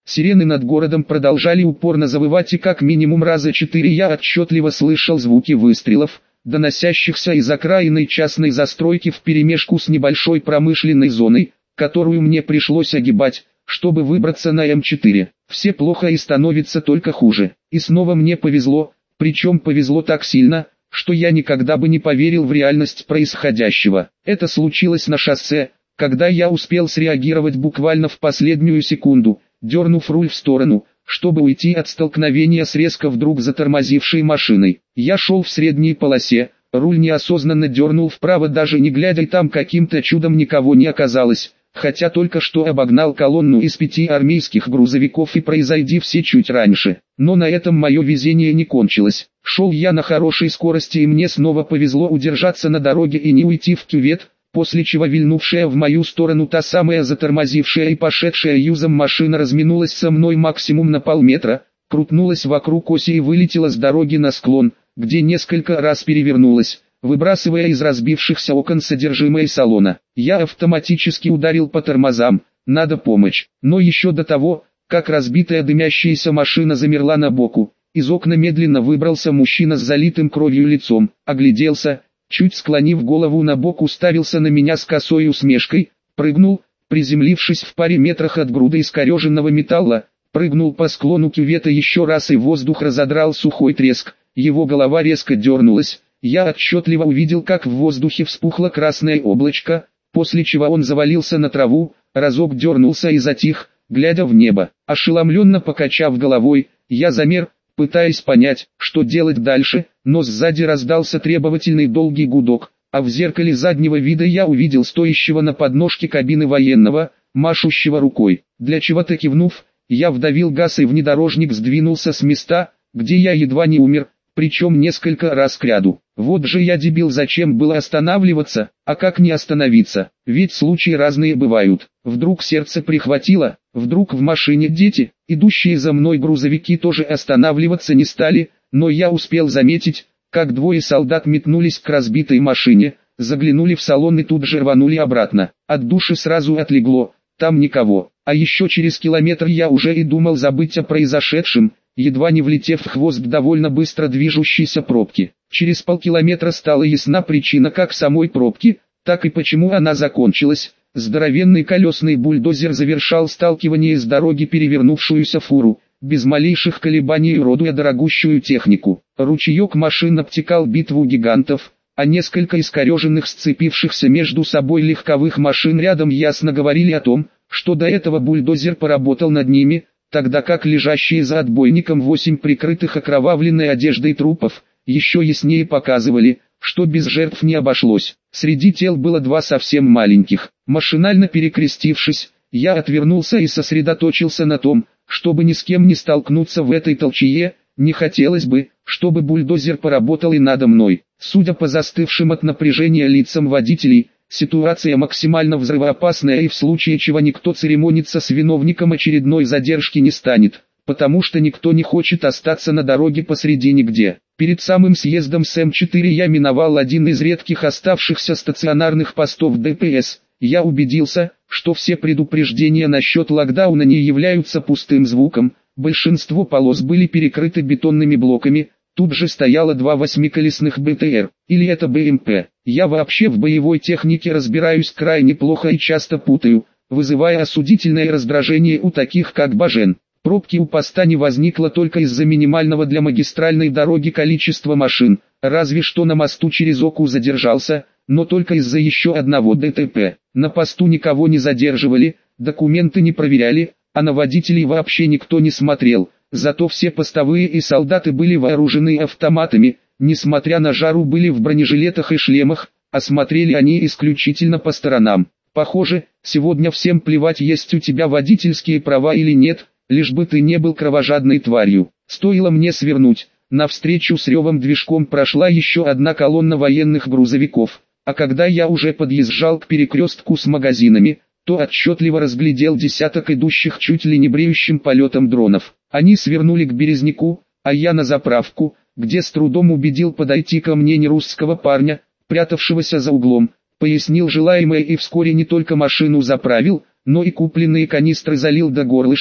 Сирены над городом продолжали упорно завывать, и как минимум раза 4 я отчетливо слышал звуки выстрелов, доносящихся из окраинной частной застройки вперемешку с небольшой промышленной зоной, которую мне пришлось огибать, чтобы выбраться на М4. Все плохо и становится только хуже. И снова мне повезло, причем повезло так сильно, что я никогда бы не поверил в реальность происходящего. Это случилось на шоссе, когда я успел среагировать буквально в последнюю секунду, дернув руль в сторону, чтобы уйти от столкновения с резко вдруг затормозившей машиной. Я шел в средней полосе, руль неосознанно дернул вправо, даже не глядя, и там каким-то чудом никого не оказалось, хотя только что обогнал колонну из 5 армейских грузовиков и произойди все чуть раньше. Но на этом мое везение не кончилось. Шел я на хорошей скорости, и мне снова повезло удержаться на дороге и не уйти в кювет, после чего вильнувшая в мою сторону та самая затормозившая и пошедшая юзом машина разминулась со мной максимум на полметра, крутнулась вокруг оси и вылетела с дороги на склон, где несколько раз перевернулась, выбрасывая из разбившихся окон содержимое салона. Я автоматически ударил по тормозам, надо помощь. Но еще до того, как разбитая дымящаяся машина замерла на боку, из окна медленно выбрался мужчина с залитым кровью лицом, огляделся, чуть склонив голову на бок, уставился на меня с косой усмешкой, прыгнул, приземлившись в паре метрах от груды искореженного металла, прыгнул по склону кювета еще раз, и воздух разодрал сухой треск, его голова резко дернулась, я отчетливо увидел, как в воздухе вспухло красное облачко, после чего он завалился на траву, разок дернулся и затих, глядя в небо. Ошеломленно покачав головой, я замер, пытаясь понять, что делать дальше, но сзади раздался требовательный долгий гудок, а в зеркале заднего вида я увидел стоящего на подножке кабины военного, машущего рукой. Для чего-то кивнув, я вдавил газ, и внедорожник сдвинулся с места, где я едва не умер, причем несколько раз кряду. Вот же я дебил, зачем было останавливаться, а как не остановиться, ведь случаи разные бывают. Вдруг сердце прихватило, вдруг в машине дети, идущие за мной грузовики тоже останавливаться не стали, но я успел заметить, как двое солдат метнулись к разбитой машине, заглянули в салон и тут же рванули обратно. От души сразу отлегло, там никого, а еще через километр я уже и думал забыть о произошедшем, едва не влетев в хвост довольно быстро движущейся пробки. Через полкилометра стала ясна причина как самой пробки, так и почему она закончилась. Здоровенный колесный бульдозер завершал сталкивание с дороги перевернувшуюся фуру, без малейших колебаний уродуя дорогущую технику. Ручеек машин обтекал битву гигантов, а несколько искореженных сцепившихся между собой легковых машин рядом ясно говорили о том, что до этого бульдозер поработал над ними, тогда как лежащие за отбойником 8 прикрытых окровавленной одеждой трупов, еще яснее показывали, что без жертв не обошлось. Среди тел было 2 совсем маленьких. Машинально перекрестившись, я отвернулся и сосредоточился на том, чтобы ни с кем не столкнуться в этой толчее. Не хотелось бы, чтобы бульдозер поработал и надо мной. Судя по застывшим от напряжения лицам водителей, ситуация максимально взрывоопасная, и в случае чего никто церемониться с виновником очередной задержки не станет, потому что никто не хочет остаться на дороге посреди нигде. Перед самым съездом с М4 я миновал один из редких оставшихся стационарных постов ДПС. Я убедился, что все предупреждения насчет локдауна не являются пустым звуком, большинство полос были перекрыты бетонными блоками. Тут же стояло 2 8-колесных БТР, или это БМП. Я вообще в боевой технике разбираюсь крайне плохо и часто путаю, вызывая осудительное раздражение у таких как Бажен. Пробки у поста не возникло только из-за минимального для магистральной дороги количества машин, разве что на мосту через Оку задержался, но только из-за еще одного ДТП. На посту никого не задерживали, документы не проверяли, а на водителей вообще никто не смотрел. Зато все постовые и солдаты были вооружены автоматами, несмотря на жару были в бронежилетах и шлемах, а смотрели они исключительно по сторонам. Похоже, сегодня всем плевать, есть у тебя водительские права или нет, лишь бы ты не был кровожадной тварью. Стоило мне свернуть, навстречу с ревом движком прошла еще одна колонна военных грузовиков, а когда я уже подъезжал к перекрестку с магазинами, то отчетливо разглядел десяток идущих чуть ли не бреющим полетом дронов. Они свернули к Березняку, а я на заправку, где с трудом убедил подойти ко мне нерусского парня, прятавшегося за углом, пояснил желаемое и вскоре не только машину заправил, но и купленные канистры залил до горлышек,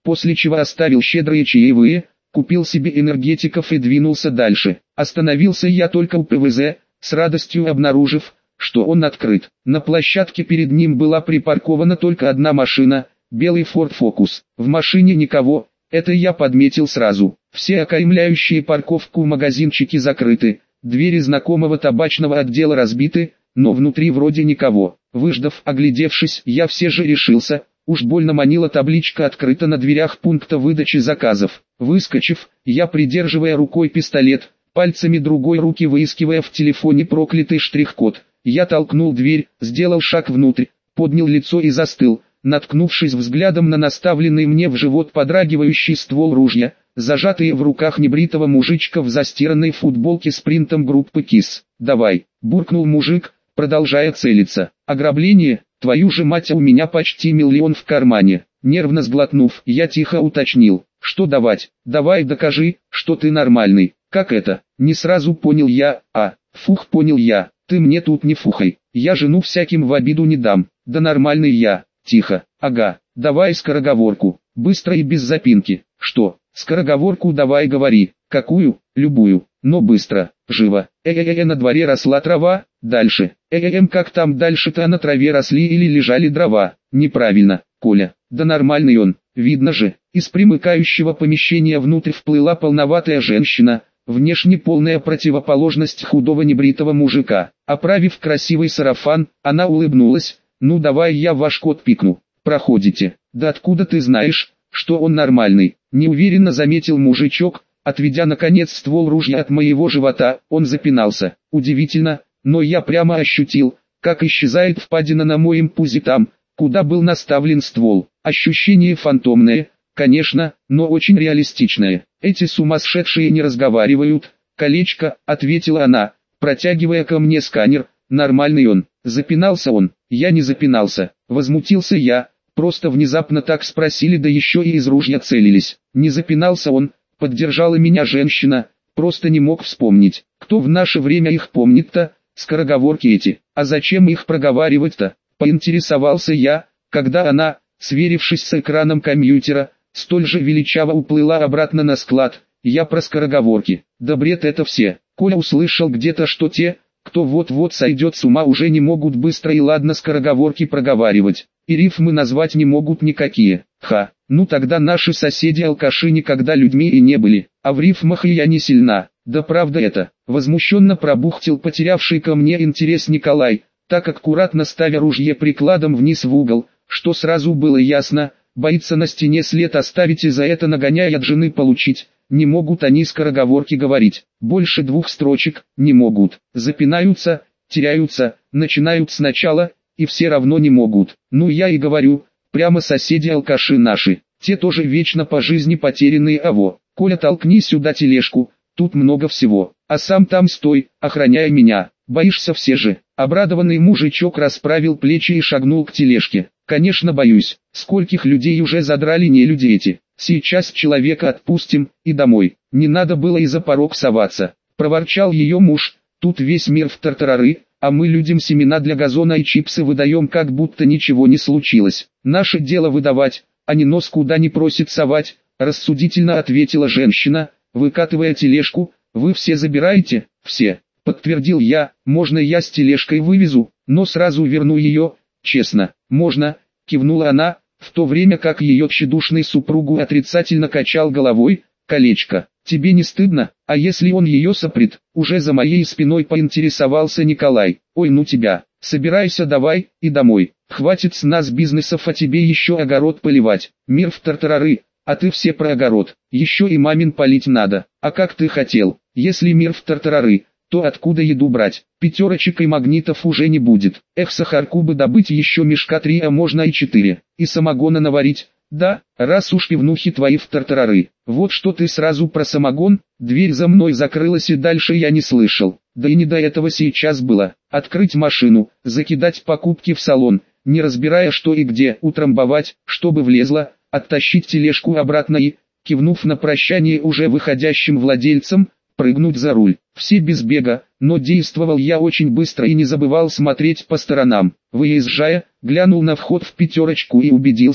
после чего оставил щедрые чаевые, купил себе энергетиков и двинулся дальше. Остановился я только у ПВЗ, с радостью обнаружив, что он открыт. На площадке перед ним была припаркована только одна машина, белый Ford Focus. В машине никого, это я подметил сразу. Все окаймляющие парковку магазинчики закрыты, двери знакомого табачного отдела разбиты, но внутри вроде никого. Выждав, оглядевшись, я все же решился, уж больно манила табличка «Открыто» на дверях пункта выдачи заказов. Выскочив, я, придерживая рукой пистолет, пальцами другой руки выискивая в телефоне проклятый штрих-код, я толкнул дверь, сделал шаг внутрь, поднял лицо и застыл, наткнувшись взглядом на наставленный мне в живот подрагивающий ствол ружья, зажатые в руках небритого мужичка в застиранной футболке с принтом группы КИС. «Давай», — буркнул мужик, продолжая целиться. «Ограбление? Твою же мать, а у меня почти миллион в кармане». Нервно сглотнув, я тихо уточнил: «Что давать?» «Давай докажи, что ты нормальный». «Как это?» Не сразу понял я. Фух, понял я. «Ты мне тут не фухай, я жену всяким в обиду не дам». «Да нормальный я». «Тихо». «Ага, давай скороговорку, быстро и без запинки». «Что?» «Скороговорку давай говори». «Какую?» «Любую, но быстро, живо». На дворе росла трава, дальше. Как там дальше-то, на траве росли или лежали дрова?» «Неправильно, Коля». «Да нормальный он, видно же». Из примыкающего помещения внутрь вплыла полноватая женщина, внешне полная противоположность худого небритого мужика. Оправив красивый сарафан, она улыбнулась: «Ну давай я ваш код пикну». «Проходите». «Да откуда ты знаешь, что он нормальный?» Неуверенно заметил мужичок, отведя наконец ствол ружья от моего живота. Он запинался. Удивительно, но я прямо ощутил, как исчезает впадина на моем пузе там, куда был наставлен ствол. Ощущение фантомное, конечно, но очень реалистичное. «Эти сумасшедшие не разговаривают, колечко», — ответила она, протягивая ко мне сканер. «Нормальный он». Запинался он. Я не запинался. Возмутился я. Просто внезапно так спросили, да еще и из ружья целились. Не запинался он. Поддержала меня женщина. Просто не мог вспомнить. Кто в наше время их помнит-то? Скороговорки эти. А зачем их проговаривать-то? Поинтересовался я, когда она, сверившись с экраном компьютера, столь же величаво уплыла обратно на склад. Я про скороговорки. Да бред это все. Коля услышал где-то, что те, кто вот-вот сойдет с ума, уже не могут быстро и ладно скороговорки проговаривать. И рифмы назвать не могут никакие. Ну тогда наши соседи-алкаши никогда людьми и не были, а в рифмах и я не сильна. Да правда это. Возмущенно пробухтел потерявший ко мне интерес Николай, так аккуратно ставя ружье прикладом вниз в угол, что сразу было ясно, боится на стене след оставить и за это нагоняй от жены получить. Не могут они скороговорки говорить, больше 2 строчек, не могут, запинаются, теряются, начинают сначала, и все равно не могут. Ну я и говорю, прямо соседи-алкаши наши, те тоже вечно по жизни потерянные. Коля, толкни сюда тележку, тут много всего, а сам там стой, охраняй меня, боишься все же». Обрадованный мужичок расправил плечи и шагнул к тележке. «Конечно боюсь, скольких людей уже задрали нелюди эти. Сейчас человека отпустим, и домой. Не надо было и за порог соваться», — проворчал ее муж. «Тут весь мир в тартарары, а мы людям семена для газона и чипсы выдаем, как будто ничего не случилось. Наше дело выдавать, а не нос куда не просит совать», — рассудительно ответила женщина, выкатывая тележку. «Вы все забираете?» «Все», — подтвердил я. «Можно я с тележкой вывезу, но сразу верну ее?» «Честно, можно», — кивнула она, в то время как ее тщедушный супругу отрицательно качал головой. «Колечко, тебе не стыдно? А если он ее сопрет?» Уже за моей спиной поинтересовался Николай. «Ой, ну тебя, собирайся давай, и домой. Хватит с нас бизнесов, а тебе еще огород поливать. Мир в тартарары, а ты все про огород. Еще и мамин полить надо. А как ты хотел? Если мир в тартарары, то откуда еду брать? Пятерочек и магнитов уже не будет. Сахарку бы добыть еще мешка 3, а можно и 4. И самогона наварить. Да, раз уж пивнухи твои в тартарары. Вот что ты сразу про самогон». Дверь за мной закрылась и дальше я не слышал. Да и не до этого сейчас было. Открыть машину, закидать покупки в салон, не разбирая что и где, утрамбовать, чтобы влезло, оттащить тележку обратно и, кивнув на прощание уже выходящим владельцам, прыгнуть за руль. Все без бега, но действовал я очень быстро и не забывал смотреть по сторонам. Выезжая, глянул на вход в пятерочку и убедился,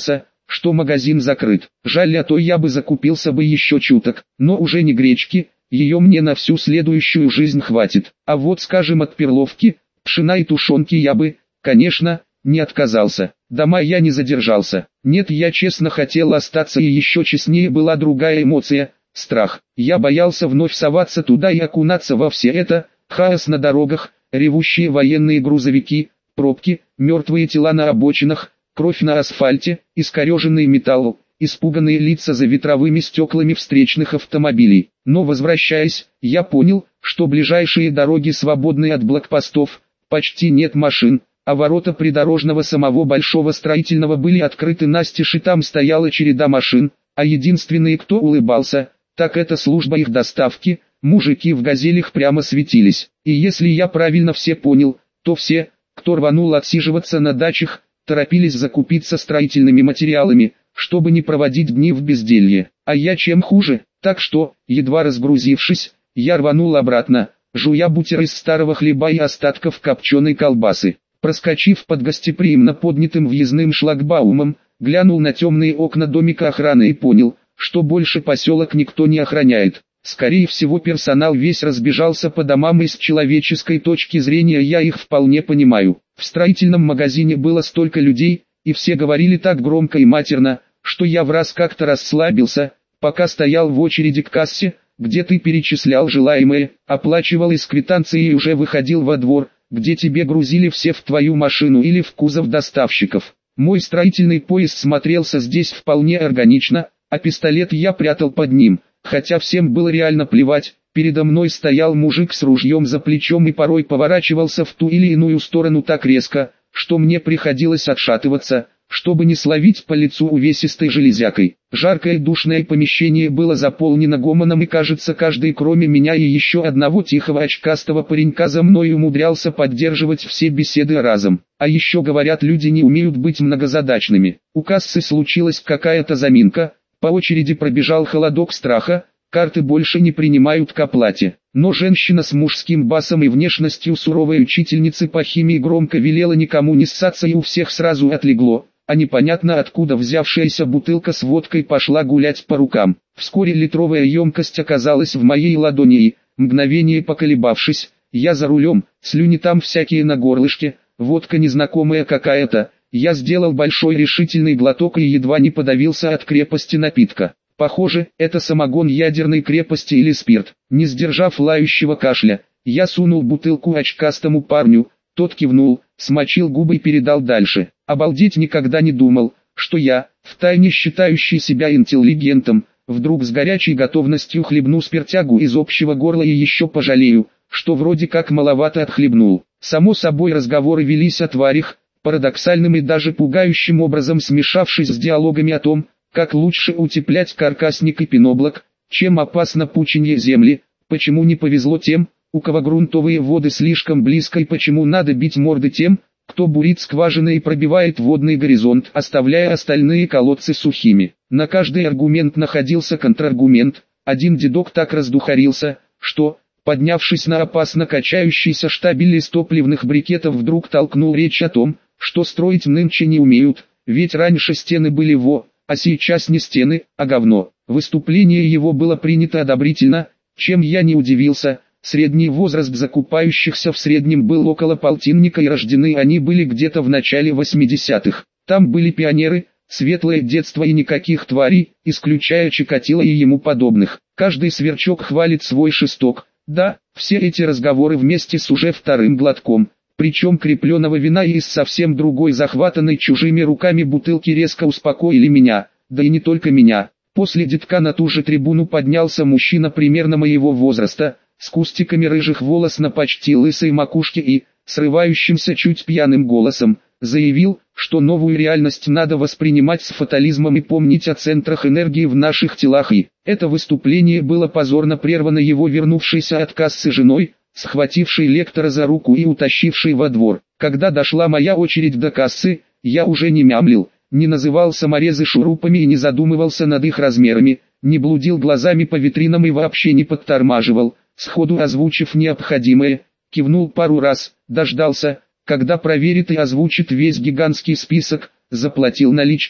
что магазин закрыт. Жаль, а то я бы закупился бы еще чуток, но уже не гречки, ее мне на всю следующую жизнь хватит. А вот, скажем, от перловки, пшена и тушенки я бы, конечно, не отказался. Дома я не задержался. Нет, я честно хотел остаться, и еще честнее была другая эмоция – страх. Я боялся вновь соваться туда и окунаться во все это, хаос на дорогах, ревущие военные грузовики, пробки, мертвые тела на обочинах, кровь на асфальте, искореженный металл, испуганные лица за ветровыми стеклами встречных автомобилей. Но возвращаясь, я понял, что ближайшие дороги свободны от блокпостов, почти нет машин, а ворота придорожного самого большого строительного были открыты настежь, и там стояла череда машин, а единственные, кто улыбался, так это служба их доставки, мужики в газелях прямо светились. И если я правильно все понял, то все, кто рванул отсиживаться на дачах, торопились закупиться строительными материалами, чтобы не проводить дни в безделье. А я чем хуже, так что, едва разгрузившись, я рванул обратно, жуя бутер из старого хлеба и остатков копченой колбасы. Проскочив под гостеприимно поднятым въездным шлагбаумом, глянул на темные окна домика охраны и понял, что больше поселок никто не охраняет. Скорее всего, персонал весь разбежался по домам, и с человеческой точки зрения я их вполне понимаю. В строительном магазине было столько людей, и все говорили так громко и матерно, что я враз как-то расслабился, пока стоял в очереди к кассе, где ты перечислял желаемое, оплачивал из квитанции и уже выходил во двор, где тебе грузили все в твою машину или в кузов доставщиков. Мой строительный поезд смотрелся здесь вполне органично, а пистолет я прятал под ним, хотя всем было реально плевать. Передо мной стоял мужик с ружьем за плечом и порой поворачивался в ту или иную сторону так резко, что мне приходилось отшатываться, чтобы не словить по лицу увесистой железякой. Жаркое душное помещение было заполнено гомоном, и кажется, каждый, кроме меня и еще одного тихого очкастого паренька, за мной умудрялся поддерживать все беседы разом. А еще говорят, люди не умеют быть многозадачными. У кассы случилась какая-то заминка, по очереди пробежал холодок страха, карты больше не принимают к оплате. Но женщина с мужским басом и внешностью суровой учительницы по химии громко велела никому не ссаться, и у всех сразу отлегло, а непонятно откуда взявшаяся бутылка с водкой пошла гулять по рукам. Вскоре литровая емкость оказалась в моей ладони, и, мгновение поколебавшись, я за рулем, слюни там всякие на горлышке, водка незнакомая какая-то, я сделал большой решительный глоток и едва не подавился от крепости напитка. Похоже, это самогон ядерной крепости или спирт. Не сдержав лающего кашля, я сунул бутылку очкастому парню, тот кивнул, смочил губы и передал дальше. Обалдеть, никогда не думал, что я, втайне считающий себя интеллигентом, вдруг с горячей готовностью хлебну спиртягу из общего горла и еще пожалею, что вроде как маловато отхлебнул. Само собой, разговоры велись о тварях, парадоксальным и даже пугающим образом смешавшись с диалогами о том, как лучше утеплять каркасник и пеноблок, чем опасно пученье земли, почему не повезло тем, у кого грунтовые воды слишком близко, и почему надо бить морды тем, кто бурит скважины и пробивает водный горизонт, оставляя остальные колодцы сухими. На каждый аргумент находился контраргумент. Один дедок так раздухарился, что, поднявшись на опасно качающийся штабель из топливных брикетов, вдруг толкнул речь о том, что строить нынче не умеют, ведь раньше стены были а сейчас не стены, а говно. Выступление его было принято одобрительно, чем я не удивился. Средний возраст закупающихся в среднем был около полтинника, и рождены они были где-то в начале 80-х. Там были пионеры, светлое детство и никаких тварей, исключая Чикатило и ему подобных. Каждый сверчок хвалит свой шесток. Да, все эти разговоры вместе с уже вторым глотком, причем крепленного вина и из совсем другой захватанной чужими руками бутылки, резко успокоили меня, да и не только меня. После дедка на ту же трибуну поднялся мужчина примерно моего возраста, с кустиками рыжих волос на почти лысой макушке и, срывающимся чуть пьяным голосом, заявил, что новую реальность надо воспринимать с фатализмом и помнить о центрах энергии в наших телах, и это выступление было позорно прервано его вернувшейся от кассы женой, схватившей лектора за руку и утащившей во двор. Когда дошла моя очередь до кассы, я уже не мямлил, не называл саморезы шурупами и не задумывался над их размерами, не блудил глазами по витринам и вообще не подтормаживал, сходу озвучив необходимое, кивнул пару раз, дождался, когда проверит и озвучит весь гигантский список, заплатил наличкой и,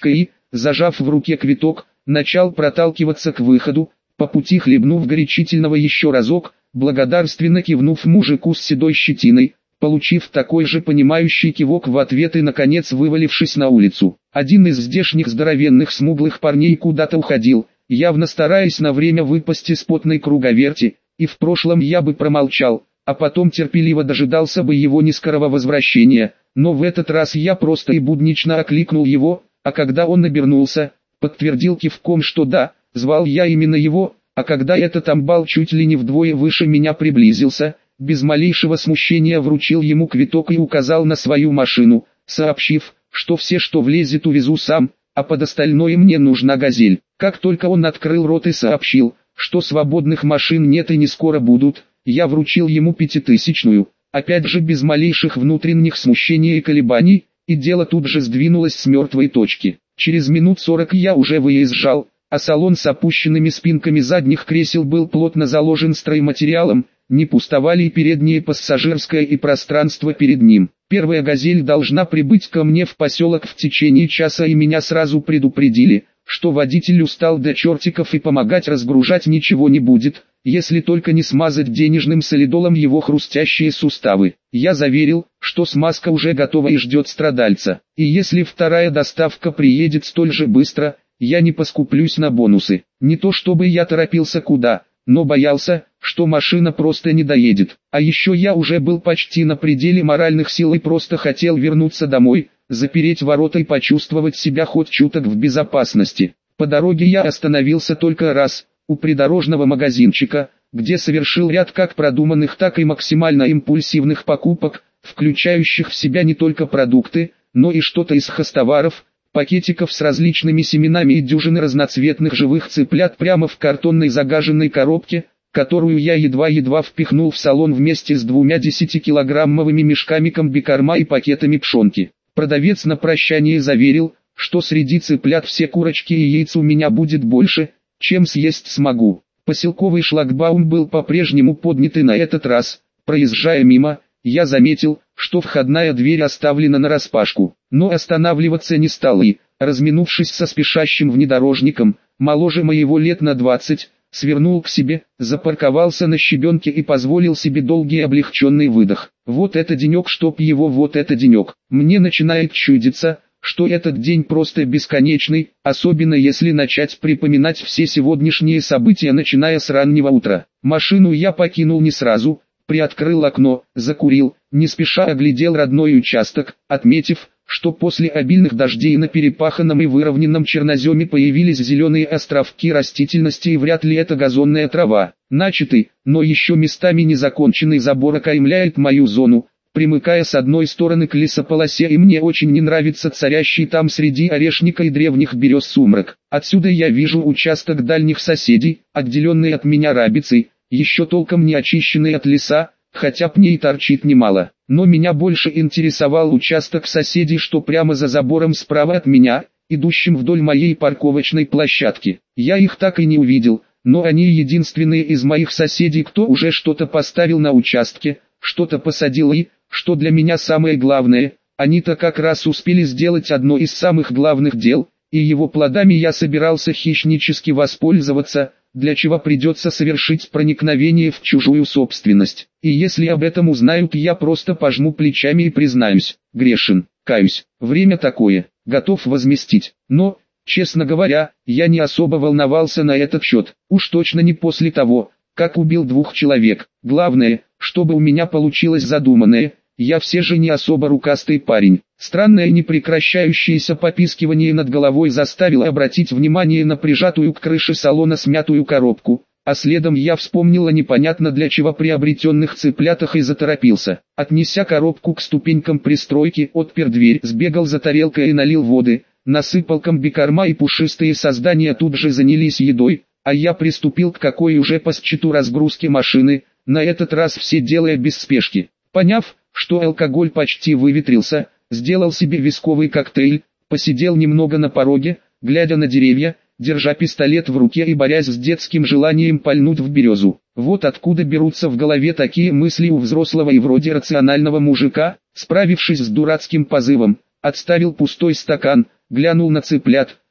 зажав в руке квиток, начал проталкиваться к выходу, по пути хлебнув горячительного еще разок, благодарственно кивнув мужику с седой щетиной, получив такой же понимающий кивок в ответ и наконец вывалившись на улицу. Один из здешних здоровенных смуглых парней куда-то уходил, явно стараясь на время выпасть из потной круговерти, и в прошлом я бы промолчал, а потом терпеливо дожидался бы его нескорого возвращения, но в этот раз я просто и буднично окликнул его, а когда он обернулся, подтвердил кивком, что да, звал я именно его, а когда этот амбал чуть ли не вдвое выше меня приблизился, без малейшего смущения вручил ему квиток и указал на свою машину, сообщив, что все, что влезет, увезу сам, а под остальное мне нужна «Газель». Как только он открыл рот и сообщил, что свободных машин нет и не скоро будут, я вручил ему 5000-ную, опять же без малейших внутренних смущений и колебаний, и дело тут же сдвинулось с мертвой точки. Через минут 40 я уже выезжал, а салон с опущенными спинками задних кресел был плотно заложен стройматериалом, не пустовали и переднее пассажирское и пространство перед ним. Первая «Газель» должна прибыть ко мне в поселок в течение часа, и меня сразу предупредили, что водитель устал до чертиков и помогать разгружать ничего не будет, если только не смазать денежным солидолом его хрустящие суставы. Я заверил, что смазка уже готова и ждет страдальца, и если вторая доставка приедет столь же быстро, я не поскуплюсь на бонусы. Не то чтобы я торопился куда, но боялся, что машина просто не доедет. А еще я уже был почти на пределе моральных сил и просто хотел вернуться домой, запереть ворота и почувствовать себя хоть чуток в безопасности. По дороге я остановился только раз, у придорожного магазинчика, где совершил ряд как продуманных, так и максимально импульсивных покупок, включающих в себя не только продукты, но и что-то из хозтоваров, пакетиков с различными семенами и дюжины разноцветных живых цыплят прямо в картонной загаженной коробке, которую я едва-едва впихнул в салон вместе с 2 10-килограммовыми мешками комбикорма и пакетами пшенки. Продавец на прощание заверил, что среди цыплят все курочки и яйца у меня будет больше, чем съесть смогу. Поселковый шлагбаум был по-прежнему поднят, и на этот раз, проезжая мимо, я заметил, что входная дверь оставлена нараспашку, но останавливаться не стал и, разминувшись со спешащим внедорожником, моложе моего лет на 20, свернул к себе, запарковался на щебенке и позволил себе долгий облегченный выдох. Вот это денек, чтоб его, вот это денек. Мне начинает чудиться, что этот день просто бесконечный, особенно если начать припоминать все сегодняшние события, начиная с раннего утра. Машину я покинул не сразу, приоткрыл окно, закурил, не спеша оглядел родной участок, отметив, что после обильных дождей на перепаханном и выровненном черноземе появились зеленые островки растительности, и вряд ли это газонная трава. Начатый, но еще местами незаконченный забор окаймляет мою зону, примыкая с одной стороны к лесополосе, и мне очень не нравится царящий там среди орешника и древних берез сумрак. Отсюда я вижу участок дальних соседей, отделенный от меня рабицей, еще толком не очищенный от леса, хотя пней торчит немало. Но меня больше интересовал участок соседей, что прямо за забором справа от меня, идущим вдоль моей парковочной площадки. Я их так и не увидел, но они единственные из моих соседей, кто уже что-то поставил на участке, что-то посадил и, что для меня самое главное, они-то как раз успели сделать одно из самых главных дел, и его плодами я собирался хищнически воспользоваться, для чего придется совершить проникновение в чужую собственность. И если об этом узнают, я просто пожму плечами и признаюсь, грешен, каюсь, время такое, готов возместить. Но, честно говоря, я не особо волновался на этот счет, уж точно не после того, как убил 2 человек. Главное, чтобы у меня получилось задуманное, я все же не особо рукастый парень. Странное непрекращающееся попискивание над головой заставило обратить внимание на прижатую к крыше салона смятую коробку, а следом я вспомнил о непонятно для чего приобретенных цыплятах и заторопился. Отнеся коробку к ступенькам пристройки, отпер дверь, сбегал за тарелкой и налил воды, насыпал комбикорма, и пушистые создания тут же занялись едой, а я приступил к какой уже по счету разгрузке машины, на этот раз все делая без спешки. Поняв, что алкоголь почти выветрился, сделал себе висковый коктейль, посидел немного на пороге, глядя на деревья, держа пистолет в руке и борясь с детским желанием пальнуть в березу. Вот откуда берутся в голове такие мысли у взрослого и вроде рационального мужика. Справившись с дурацким позывом, отставил пустой стакан, глянул на цыплят,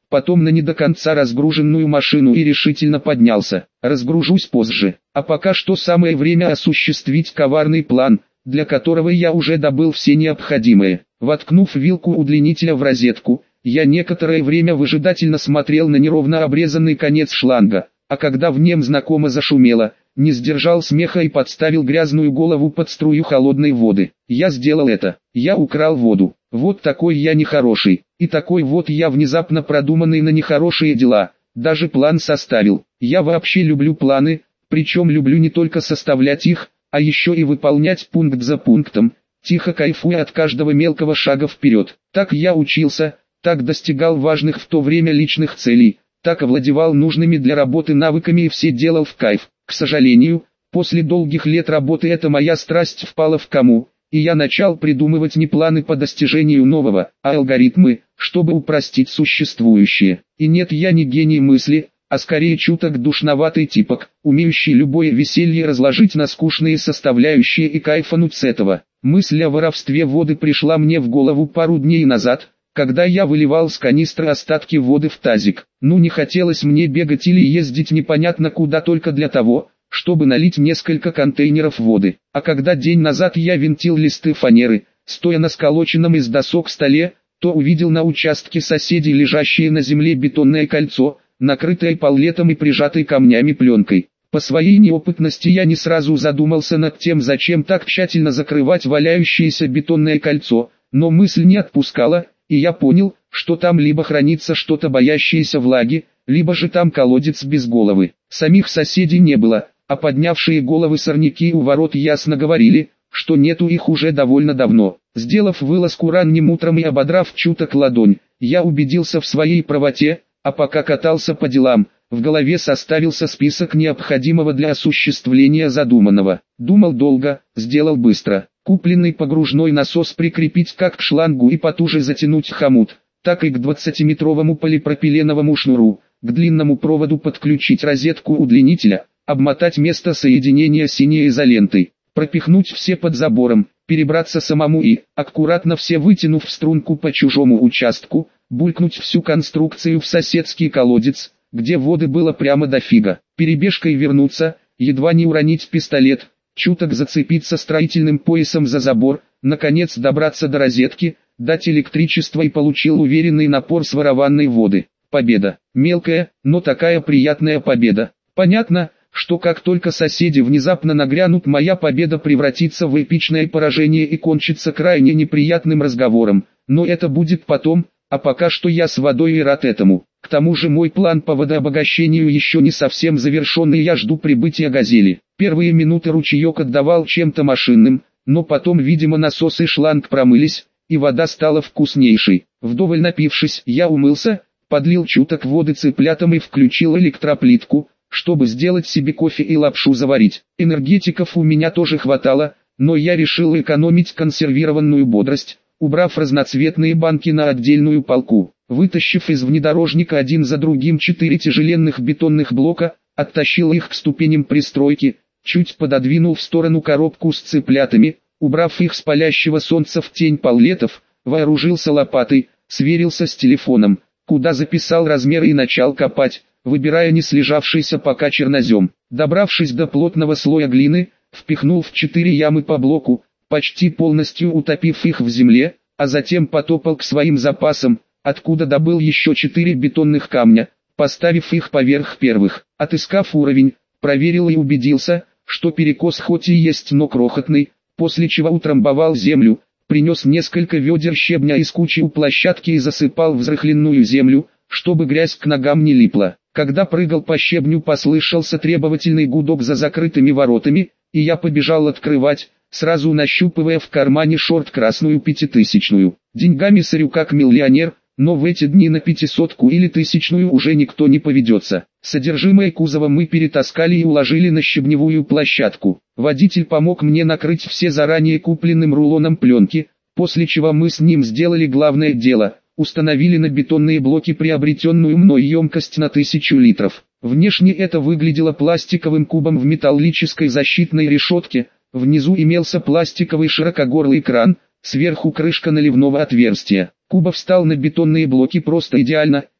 потом на не до конца разгруженную машину и решительно поднялся. Разгружусь позже, а пока что самое время осуществить коварный план, для которого я уже добыл все необходимое. Воткнув вилку удлинителя в розетку, я некоторое время выжидательно смотрел на неровно обрезанный конец шланга, а когда в нем знакомо зашумело, не сдержал смеха и подставил грязную голову под струю холодной воды. Я сделал это. Я украл воду. Вот такой я нехороший. И такой вот я внезапно продуманный на нехорошие дела. Даже план составил. Я вообще люблю планы, причем люблю не только составлять их, а еще и выполнять пункт за пунктом, тихо кайфуя от каждого мелкого шага вперед. Так я учился, так достигал важных в то время личных целей, так овладевал нужными для работы навыками и все делал в кайф. К сожалению, после долгих лет работы эта моя страсть впала в кому, и я начал придумывать не планы по достижению нового, а алгоритмы, чтобы упростить существующее. И нет, я не гений мысли, а скорее чуток душноватый типок, умеющий любое веселье разложить на скучные составляющие и кайфануть с этого. Мысль о воровстве воды пришла мне в голову пару дней назад, когда я выливал с канистры остатки воды в тазик. Ну, не хотелось мне бегать или ездить непонятно куда только для того, чтобы налить несколько контейнеров воды. А когда день назад я винтил листы фанеры, стоя на сколоченном из досок столе, то увидел на участке соседей лежащее на земле бетонное кольцо, накрытое паллетом и прижатой камнями пленкой. По своей неопытности я не сразу задумался над тем, зачем так тщательно закрывать валяющееся бетонное кольцо, но мысль не отпускала, и я понял, что там либо хранится что-то боящееся влаги, либо же там колодец без головы. Самих соседей не было, а поднявшие головы сорняки у ворот ясно говорили, что нету их уже довольно давно. Сделав вылазку ранним утром и ободрав чуток ладонь, я убедился в своей правоте, а пока катался по делам, в голове составился список необходимого для осуществления задуманного. Думал долго, сделал быстро. Купленный погружной насос прикрепить как к шлангу и потуже затянуть хомут, так и к 20-метровому полипропиленовому шнуру, к длинному проводу подключить розетку удлинителя, обмотать место соединения синей изолентой, пропихнуть все под забором, перебраться самому и, аккуратно все вытянув в струнку по чужому участку, булькнуть всю конструкцию в соседский колодец, где воды было прямо дофига, перебежкой вернуться, едва не уронить пистолет, чуток зацепиться строительным поясом за забор, наконец добраться до розетки, дать электричество и получил уверенный напор сворованной воды. Победа. Мелкая, но такая приятная победа. Понятно, что как только соседи внезапно нагрянут, моя победа превратится в эпичное поражение и кончится крайне неприятным разговором, но это будет потом, а пока что я с водой и рад этому. К тому же мой план по водообогащению еще не совсем завершен, и я жду прибытия «Газели». Первые минуты ручеек отдавал чем-то машинным, но потом, видимо, насос и шланг промылись, и вода стала вкуснейшей. Вдоволь напившись, я умылся, подлил чуток воды цыплятам и включил электроплитку, чтобы сделать себе кофе и лапшу заварить. Энергетиков у меня тоже хватало, но я решил экономить консервированную бодрость, убрав разноцветные банки на отдельную полку. Вытащив из внедорожника один за другим 4 тяжеленных бетонных блока, оттащил их к ступеням пристройки, чуть пододвинул в сторону коробку с цыплятами, убрав их с палящего солнца в тень паллетов, вооружился лопатой, сверился с телефоном, куда записал размеры и начал копать, выбирая не слежавшийся пока чернозем. Добравшись до плотного слоя глины, впихнул в 4 ямы по блоку, почти полностью утопив их в земле, а затем потопал к своим запасам, откуда добыл еще 4 бетонных камня, поставив их поверх первых. Отыскав уровень, проверил и убедился, что перекос хоть и есть, но крохотный, после чего утрамбовал землю, принес несколько ведер щебня из кучи у площадки и засыпал взрыхленную землю, чтобы грязь к ногам не липла. Когда прыгал по щебню, послышался требовательный гудок за закрытыми воротами, и я побежал открывать, сразу нащупывая в кармане шорт красную 5000-ную. Деньгами сорю как миллионер, но в эти дни на 500-ку или 1000-ную уже никто не поведется. Содержимое кузова мы перетаскали и уложили на щебневую площадку. Водитель помог мне накрыть все заранее купленным рулоном пленки, после чего мы с ним сделали главное дело – установили на бетонные блоки приобретенную мной емкость на 1000 литров. Внешне это выглядело пластиковым кубом в металлической защитной решетке, внизу имелся пластиковый широкогорлый кран, сверху крышка наливного отверстия. Кубов встал на бетонные блоки просто идеально,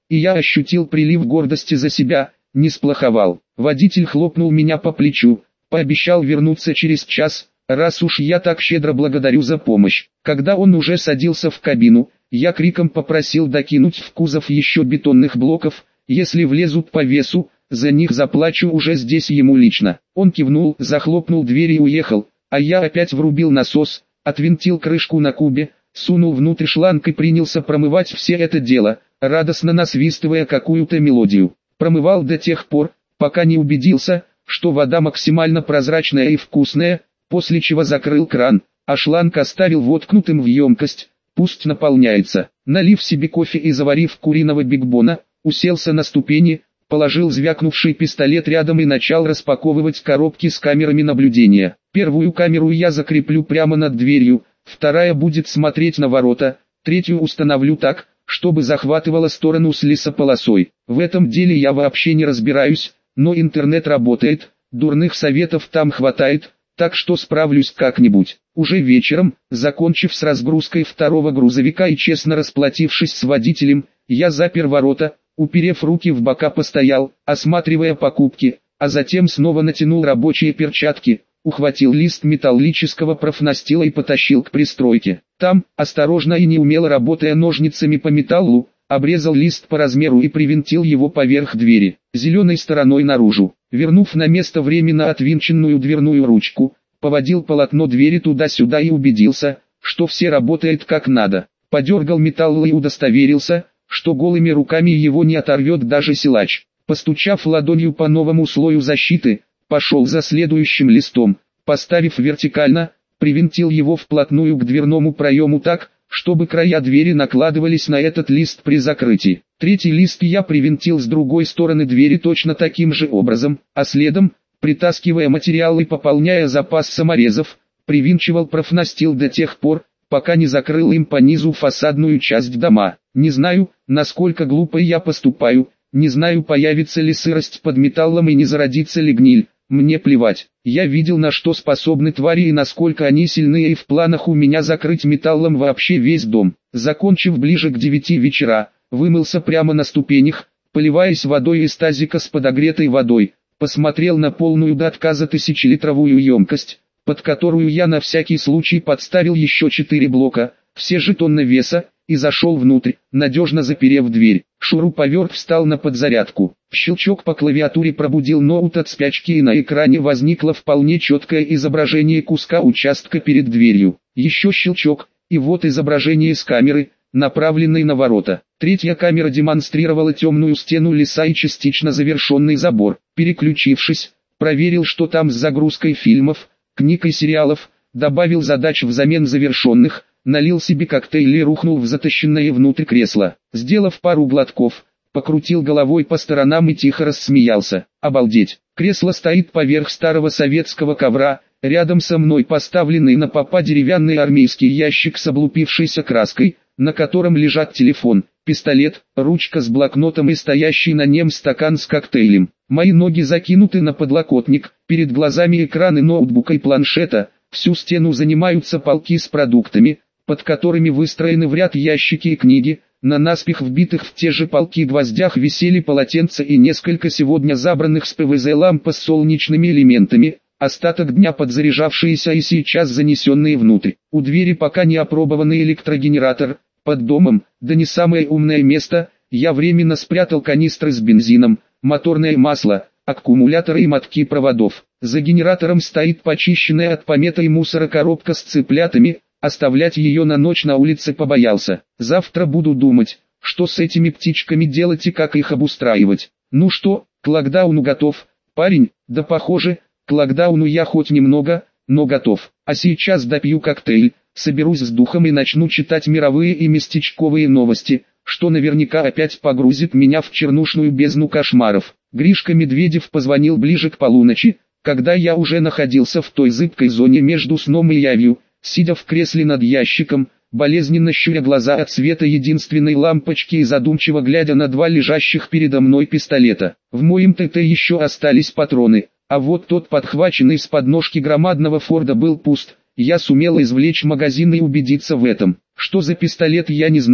и я ощутил прилив гордости за себя, не сплоховал. Водитель хлопнул меня по плечу, пообещал вернуться через час, раз уж я так щедро благодарю за помощь. Когда он уже садился в кабину, я криком попросил докинуть в кузов еще бетонных блоков, если влезут по весу, за них заплачу уже здесь ему лично. Он кивнул, захлопнул дверь и уехал, а я опять врубил насос, отвинтил крышку на кубе, сунул внутрь шланг и принялся промывать все это дело, радостно насвистывая какую-то мелодию. Промывал до тех пор, пока не убедился, что вода максимально прозрачная и вкусная, после чего закрыл кран, а шланг оставил воткнутым в емкость, пусть наполняется. Налив себе кофе и заварив куриного бигбона, уселся на ступени, положил звякнувший пистолет рядом и начал распаковывать коробки с камерами наблюдения. Первую камеру я закреплю прямо над дверью, вторая будет смотреть на ворота, третью установлю так, чтобы захватывала сторону с лесополосой. В этом деле я вообще не разбираюсь, но интернет работает, дурных советов там хватает, так что справлюсь как-нибудь. Уже вечером, закончив с разгрузкой второго грузовика и честно расплатившись с водителем, я запер ворота, уперев руки в бока постоял, осматривая покупки, а затем снова натянул рабочие перчатки, ухватил лист металлического профнастила и потащил к пристройке. Там, осторожно и неумело работая ножницами по металлу, обрезал лист по размеру и привинтил его поверх двери, зеленой стороной наружу. Вернув на место временно отвинченную дверную ручку, поводил полотно двери туда-сюда и убедился, что все работает как надо. Подергал металл и удостоверился, что голыми руками его не оторвет даже силач. Постучав ладонью по новому слою защиты, пошел за следующим листом, поставив вертикально, привинтил его вплотную к дверному проему так, чтобы края двери накладывались на этот лист при закрытии. Третий лист я привинтил с другой стороны двери точно таким же образом, а следом, притаскивая материал и пополняя запас саморезов, привинчивал профнастил до тех пор, пока не закрыл им по низу фасадную часть дома. Не знаю, насколько глупо я поступаю, не знаю, появится ли сырость под металлом и не зародится ли гниль. Мне плевать, я видел, на что способны твари и насколько они сильны, и в планах у меня закрыть металлом вообще весь дом. Закончив ближе к 9 вечера, вымылся прямо на ступенях, поливаясь водой из тазика с подогретой водой, посмотрел на полную до отказа 1000-литровую емкость, под которую я на всякий случай подставил еще 4 блока, все жетонны веса, и зашел внутрь, надежно заперев дверь. Шуруповерт встал на подзарядку. Щелчок по клавиатуре пробудил ноут от спячки, и на экране возникло вполне четкое изображение куска участка перед дверью. Еще щелчок, и вот изображение с камеры, направленной на ворота. Третья камера демонстрировала темную стену леса и частично завершенный забор. Переключившись, проверил, что там с загрузкой фильмов, книг и сериалов, добавил задач взамен завершенных, налил себе коктейль и рухнул в затащенное внутрь кресло. Сделав пару глотков, покрутил головой по сторонам и тихо рассмеялся. Обалдеть! Кресло стоит поверх старого советского ковра, рядом со мной поставленный на попа деревянный армейский ящик с облупившейся краской, на котором лежат телефон, пистолет, ручка с блокнотом и стоящий на нем стакан с коктейлем. Мои ноги закинуты на подлокотник, перед глазами экраны ноутбука и планшета, всю стену занимаются полки с продуктами, под которыми выстроены в ряд ящики и книги, на наспех вбитых в те же полки гвоздях висели полотенца и несколько сегодня забранных с ПВЗ ламп с солнечными элементами, остаток дня подзаряжавшиеся и сейчас занесенные внутрь. У двери пока не опробованный электрогенератор, под домом, да не самое умное место, я временно спрятал канистры с бензином, моторное масло, аккумуляторы и мотки проводов. За генератором стоит почищенная от помета и мусора коробка с цыплятами. Оставлять ее на ночь на улице побоялся. Завтра буду думать, что с этими птичками делать и как их обустраивать. Ну что, к локдауну готов, парень? Да похоже, к локдауну я хоть немного, но готов. А сейчас допью коктейль, соберусь с духом и начну читать мировые и местечковые новости, что наверняка опять погрузит меня в чернушную бездну кошмаров. Гришка Медведев позвонил ближе к полуночи, когда я уже находился в той зыбкой зоне между сном и явью, сидя в кресле над ящиком, болезненно щуря глаза от света единственной лампочки и задумчиво глядя на два лежащих передо мной пистолета. В моем ТТ еще остались патроны, а вот тот подхваченный с подножки громадного Форда был пуст. Я сумел извлечь магазин и убедиться в этом. Что за пистолет я не знал,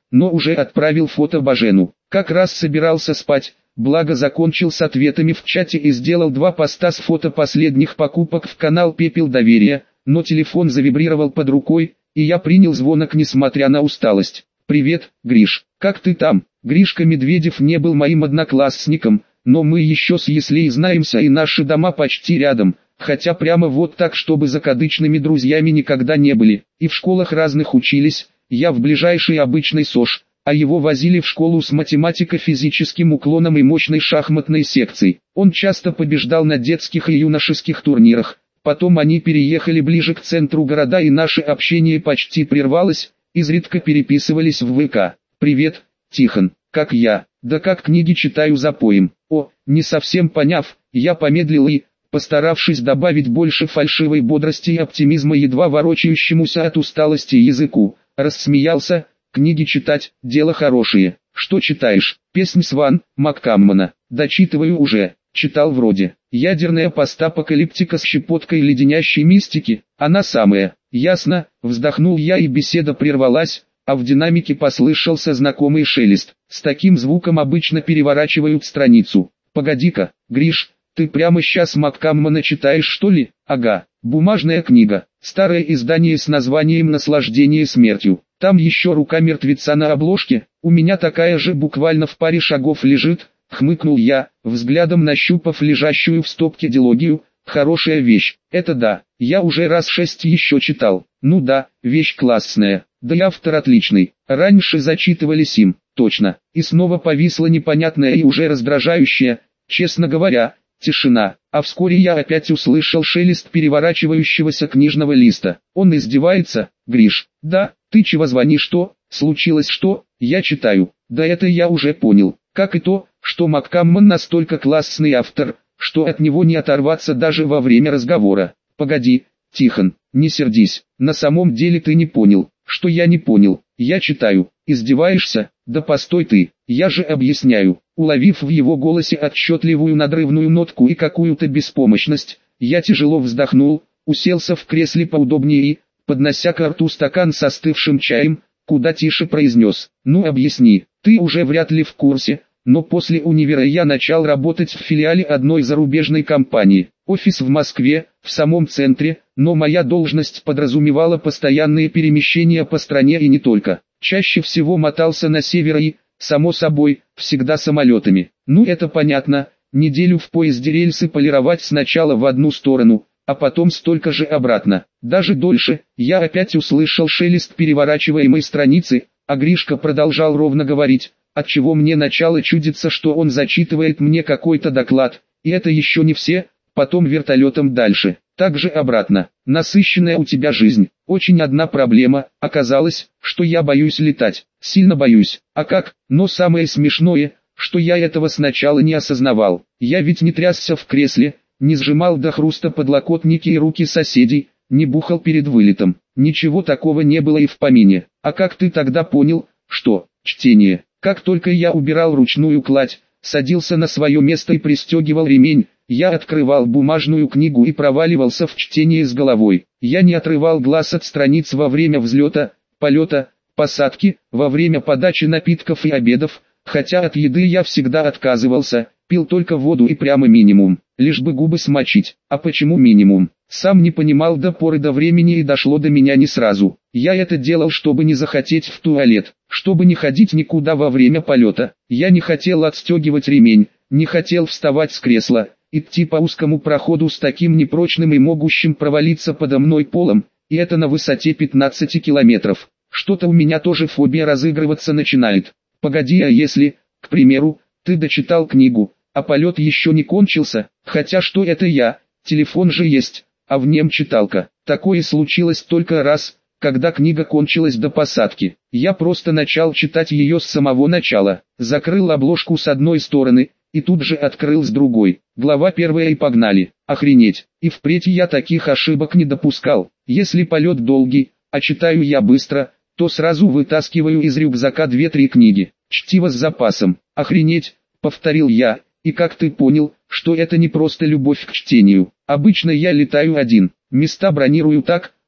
но уже отправил фото Бажену. Как раз собирался спать, благо закончил с ответами в чате и сделал 2 поста с фото последних покупок в канал «Пепел доверия», но телефон завибрировал под рукой, и я принял звонок несмотря на усталость. «Привет, Гриш, как ты там?» Гришка Медведев не был моим одноклассником, но мы еще с Еслей знаемся и наши дома почти рядом, хотя прямо вот так, чтобы закадычными друзьями никогда не были, и в школах разных учились, я в ближайшей обычной СОЖ, а его возили в школу с математико-физическим уклоном и мощной шахматной секцией. Он часто побеждал на детских и юношеских турнирах, потом они переехали ближе к центру города и наше общение почти прервалось, изредка переписывались в ВК. «Привет, Тихон, как я? Да как книги читаю запоем». О, не совсем поняв, я помедлил и, постаравшись добавить больше фальшивой бодрости и оптимизма едва ворочающемуся от усталости языку, рассмеялся. «Книги читать – дело хорошее. Что читаешь?» «Песнь Сван, Маккаммона. Дочитываю уже. Читал вроде. Ядерная постапокалиптика с щепоткой леденящей мистики. Она самая». «Ясно», вздохнул я, и беседа прервалась, а в динамике послышался знакомый шелест. С таким звуком обычно переворачивают страницу. «Погоди-ка, Гриш, ты прямо сейчас Маккаммона читаешь, что ли?» «Ага, бумажная книга, старое издание с названием «Наслаждение смертью». Там еще рука мертвеца на обложке, у меня такая же буквально в паре шагов лежит», хмыкнул я, взглядом нащупав лежащую в стопке дилогию. «Хорошая вещь, это да, я уже раз 6 еще читал». «Ну да, вещь классная, да и автор отличный, раньше зачитывались им, точно». И снова повисла непонятная и уже раздражающая, честно говоря, тишина, а вскоре я опять услышал шелест переворачивающегося книжного листа. «Он издевается, Гриш?» «Да, ты чего звонишь, что? Случилось что?» «Я читаю». «Да это я уже понял, как и то, что Маккаммон настолько классный автор, что от него не оторваться даже во время разговора». «Погоди, Тихон, не сердись, на самом деле ты не понял». «Что я не понял? Я читаю». «Издеваешься? Да постой ты, я же объясняю». Уловив в его голосе отчетливую надрывную нотку и какую-то беспомощность, я тяжело вздохнул, уселся в кресле поудобнее и, поднося к рту стакан с остывшим чаем, куда тише произнес: «Ну объясни, ты уже вряд ли в курсе, но после универа я начал работать в филиале одной зарубежной компании. Офис в Москве, в самом центре, но моя должность подразумевала постоянные перемещения по стране и не только. Чаще всего мотался на север и, само собой, всегда самолетами. Ну это понятно, неделю в поезде рельсы полировать сначала в одну сторону, а потом столько же обратно. Даже дольше». Я опять услышал шелест переворачиваемой страницы, а Гришка продолжал ровно говорить, отчего мне начало чудиться, что он зачитывает мне какой-то доклад, и это еще не все, потом вертолетом дальше, также обратно. «Насыщенная у тебя жизнь, очень одна проблема, оказалось, что я боюсь летать, сильно боюсь». «А как?» Но самое смешное, что я этого сначала не осознавал. Я ведь не трясся в кресле, не сжимал до хруста подлокотники и руки соседей, не бухал перед вылетом. Ничего такого не было и в помине. «А как ты тогда понял, что чтение?» «Как только я убирал ручную кладь, садился на свое место и пристегивал ремень, я открывал бумажную книгу и проваливался в чтение с головой. Я не отрывал глаз от страниц во время взлета, полета, посадки, во время подачи напитков и обедов, хотя от еды я всегда отказывался, пил только воду и прямо минимум, лишь бы губы смочить». «А почему минимум?» Сам не понимал до поры до времени, и дошло до меня не сразу. Я это делал, чтобы не захотеть в туалет, чтобы не ходить никуда во время полета. Я не хотел отстегивать ремень, не хотел вставать с кресла, идти по узкому проходу с таким непрочным и могущим провалиться подо мной полом, и это на высоте 15 километров. Что-то у меня тоже фобия разыгрываться начинает. «Погоди, а если, к примеру, ты дочитал книгу, а полет еще не кончился, хотя что это я, телефон же есть, а в нем читалка». Такое случилось только раз, когда книга кончилась до посадки. Я просто начал читать ее с самого начала, закрыл обложку с одной стороны, и тут же открыл с другой. Глава первая и погнали. Охренеть, и впредь я таких ошибок не допускал. Если полет долгий, а читаю я быстро, то сразу вытаскиваю из рюкзака 2-3 книги. Чтиво с запасом. «Охренеть», повторил я, и как ты понял, что это не просто любовь к чтению? Обычно я летаю один, места бронирую так,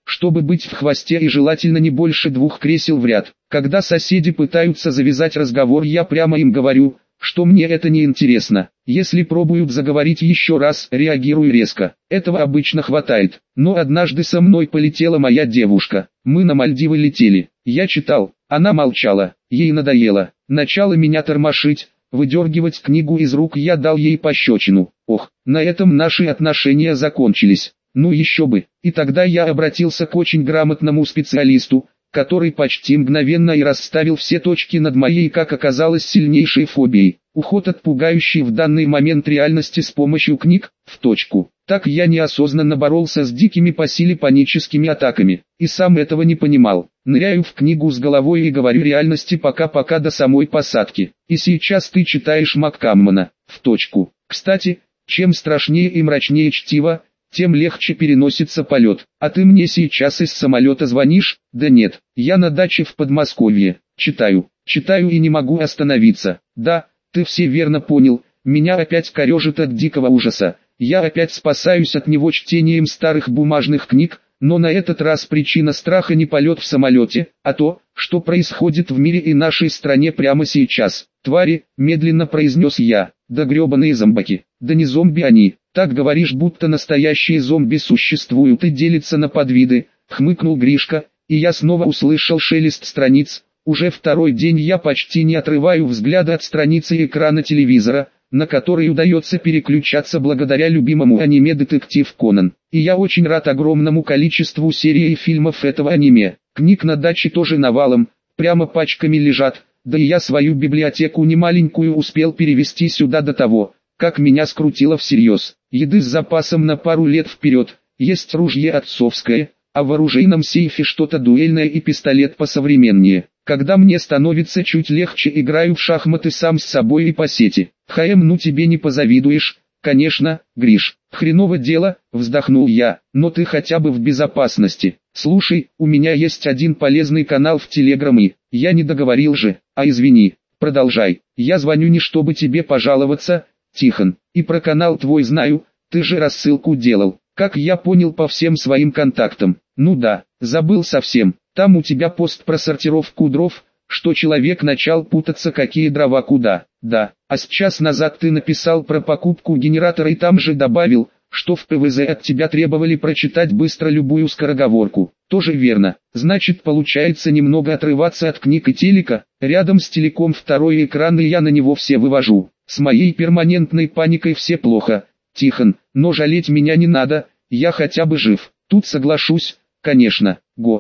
чтобы быть в хвосте и желательно не больше 2 кресел в ряд. Когда соседи пытаются завязать разговор, я прямо им говорю, что мне это не интересно. Если пробуют заговорить еще раз, реагирую резко. Этого обычно хватает. Но однажды со мной полетела моя девушка. Мы на Мальдивы летели. Я читал. Она молчала. Ей надоело. Начала меня тормошить, выдергивать книгу из рук. Я дал ей пощечину. Ох, на этом наши отношения закончились. Ну еще бы. И тогда я обратился к очень грамотному специалисту, который почти мгновенно и расставил все точки над моей, как оказалось, сильнейшей фобией. Уход от пугающей в данный момент реальности с помощью книг, в точку. Так я неосознанно боролся с дикими по силе паническими атаками, и сам этого не понимал. Ныряю в книгу с головой и говорю реальности пока-пока до самой посадки. И сейчас ты читаешь Маккаммона, в точку. Кстати, чем страшнее и мрачнее чтиво, тем легче переносится полет. А ты мне сейчас из самолета звонишь? Да нет, я на даче в Подмосковье. Читаю и не могу остановиться. Да, ты все верно понял, меня опять корежит от дикого ужаса. Я опять спасаюсь от него чтением старых бумажных книг, но на этот раз причина страха не полет в самолете, а то, что происходит в мире и нашей стране прямо сейчас. Твари, медленно произнес я, да гребаные зомбаки, да не зомби они. Так говоришь, будто настоящие зомби существуют и делятся на подвиды, хмыкнул Гришка, и я снова услышал шелест страниц. Уже второй день я почти не отрываю взгляда от страницы экрана телевизора, на который удается переключаться благодаря любимому аниме «Детектив Конан». И я очень рад огромному количеству серий и фильмов этого аниме. Книг на даче тоже навалом, прямо пачками лежат, да и я свою библиотеку немаленькую успел перевести сюда до того, как меня скрутило всерьез. Еды с запасом на пару лет вперед, есть ружье отцовское, а в оружейном сейфе что-то дуэльное и пистолет посовременнее. Когда мне становится чуть легче, играю в шахматы сам с собой и по сети. Ну тебе не позавидуешь, конечно, Гриш. Хреново дело, вздохнул я, но ты хотя бы в безопасности. Слушай, у меня есть один полезный канал в Телеграм и... Я не договорил же, извини, продолжай. Я звоню не чтобы тебе пожаловаться, Тихон, и про канал твой знаю, ты же рассылку делал, как я понял, по всем своим контактам. Ну да, забыл совсем, там у тебя пост про сортировку дров, что человек начал путаться, какие дрова куда. Да, а с час назад ты написал про покупку генератора и там же добавил, что в ПВЗ от тебя требовали прочитать быстро любую скороговорку. Тоже верно, значит получается немного отрываться от книг и телека, рядом с телеком второй экран и я на него все вывожу. С моей перманентной паникой все плохо, Тихон, но жалеть меня не надо, я хотя бы жив. Тут соглашусь, конечно.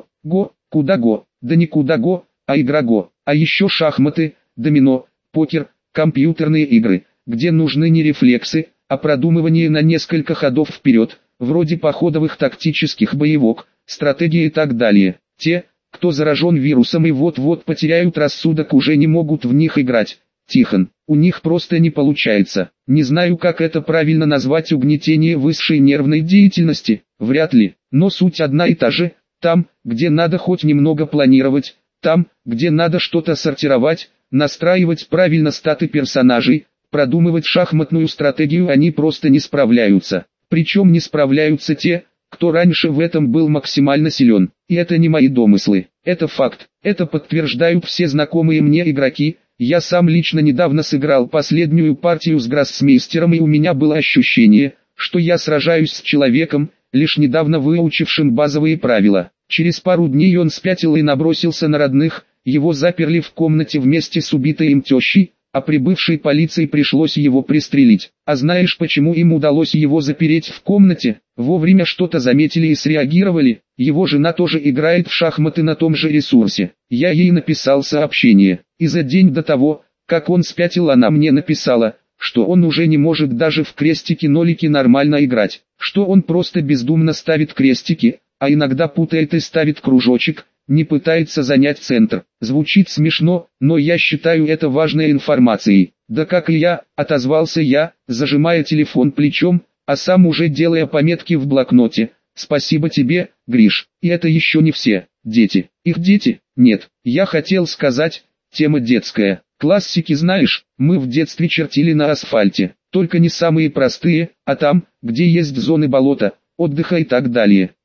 Куда го? Да никуда го, а игра го. А еще шахматы, домино, покер, компьютерные игры, где нужны не рефлексы, а продумывание на несколько ходов вперед, вроде походовых тактических боевок, стратегии и так далее. Те, кто заражен вирусом и вот-вот потеряют рассудок, уже не могут в них играть. Тихон, у них просто не получается. Не знаю, как это правильно назвать, угнетение высшей нервной деятельности, вряд ли, но суть одна и та же. Там, где надо хоть немного планировать, там, где надо что-то сортировать, настраивать правильно статы персонажей, продумывать шахматную стратегию, они просто не справляются. Причем не справляются те, кто раньше в этом был максимально силен. И это не мои домыслы, это факт, это подтверждают все знакомые мне игроки. Я сам лично недавно сыграл последнюю партию с гроссмейстером, и у меня было ощущение, что я сражаюсь с человеком, лишь недавно выучившим базовые правила. Через пару дней он спятил и набросился на родных, его заперли в комнате вместе с убитой им тещей, а прибывшей полиции пришлось его пристрелить. А знаешь, почему им удалось его запереть в комнате? Вовремя что-то заметили и среагировали. Его жена тоже играет в шахматы на том же ресурсе. Я ей написал сообщение, и за день до того, как он спятил, она мне написала, что он уже не может даже в крестики-нолики нормально играть, что он просто бездумно ставит крестики, а иногда путает и ставит кружочек, не пытается занять центр. Звучит смешно, но я считаю это важной информацией. Да как и я, отозвался я, зажимая телефон плечом, а сам уже делая пометки в блокноте. Спасибо тебе, Гриш. И это еще не все. Дети. Их дети? Нет, я хотел сказать, тема детская. Классики знаешь, мы в детстве чертили на асфальте. Только не самые простые, а там, где есть зоны болота, отдыха и так далее.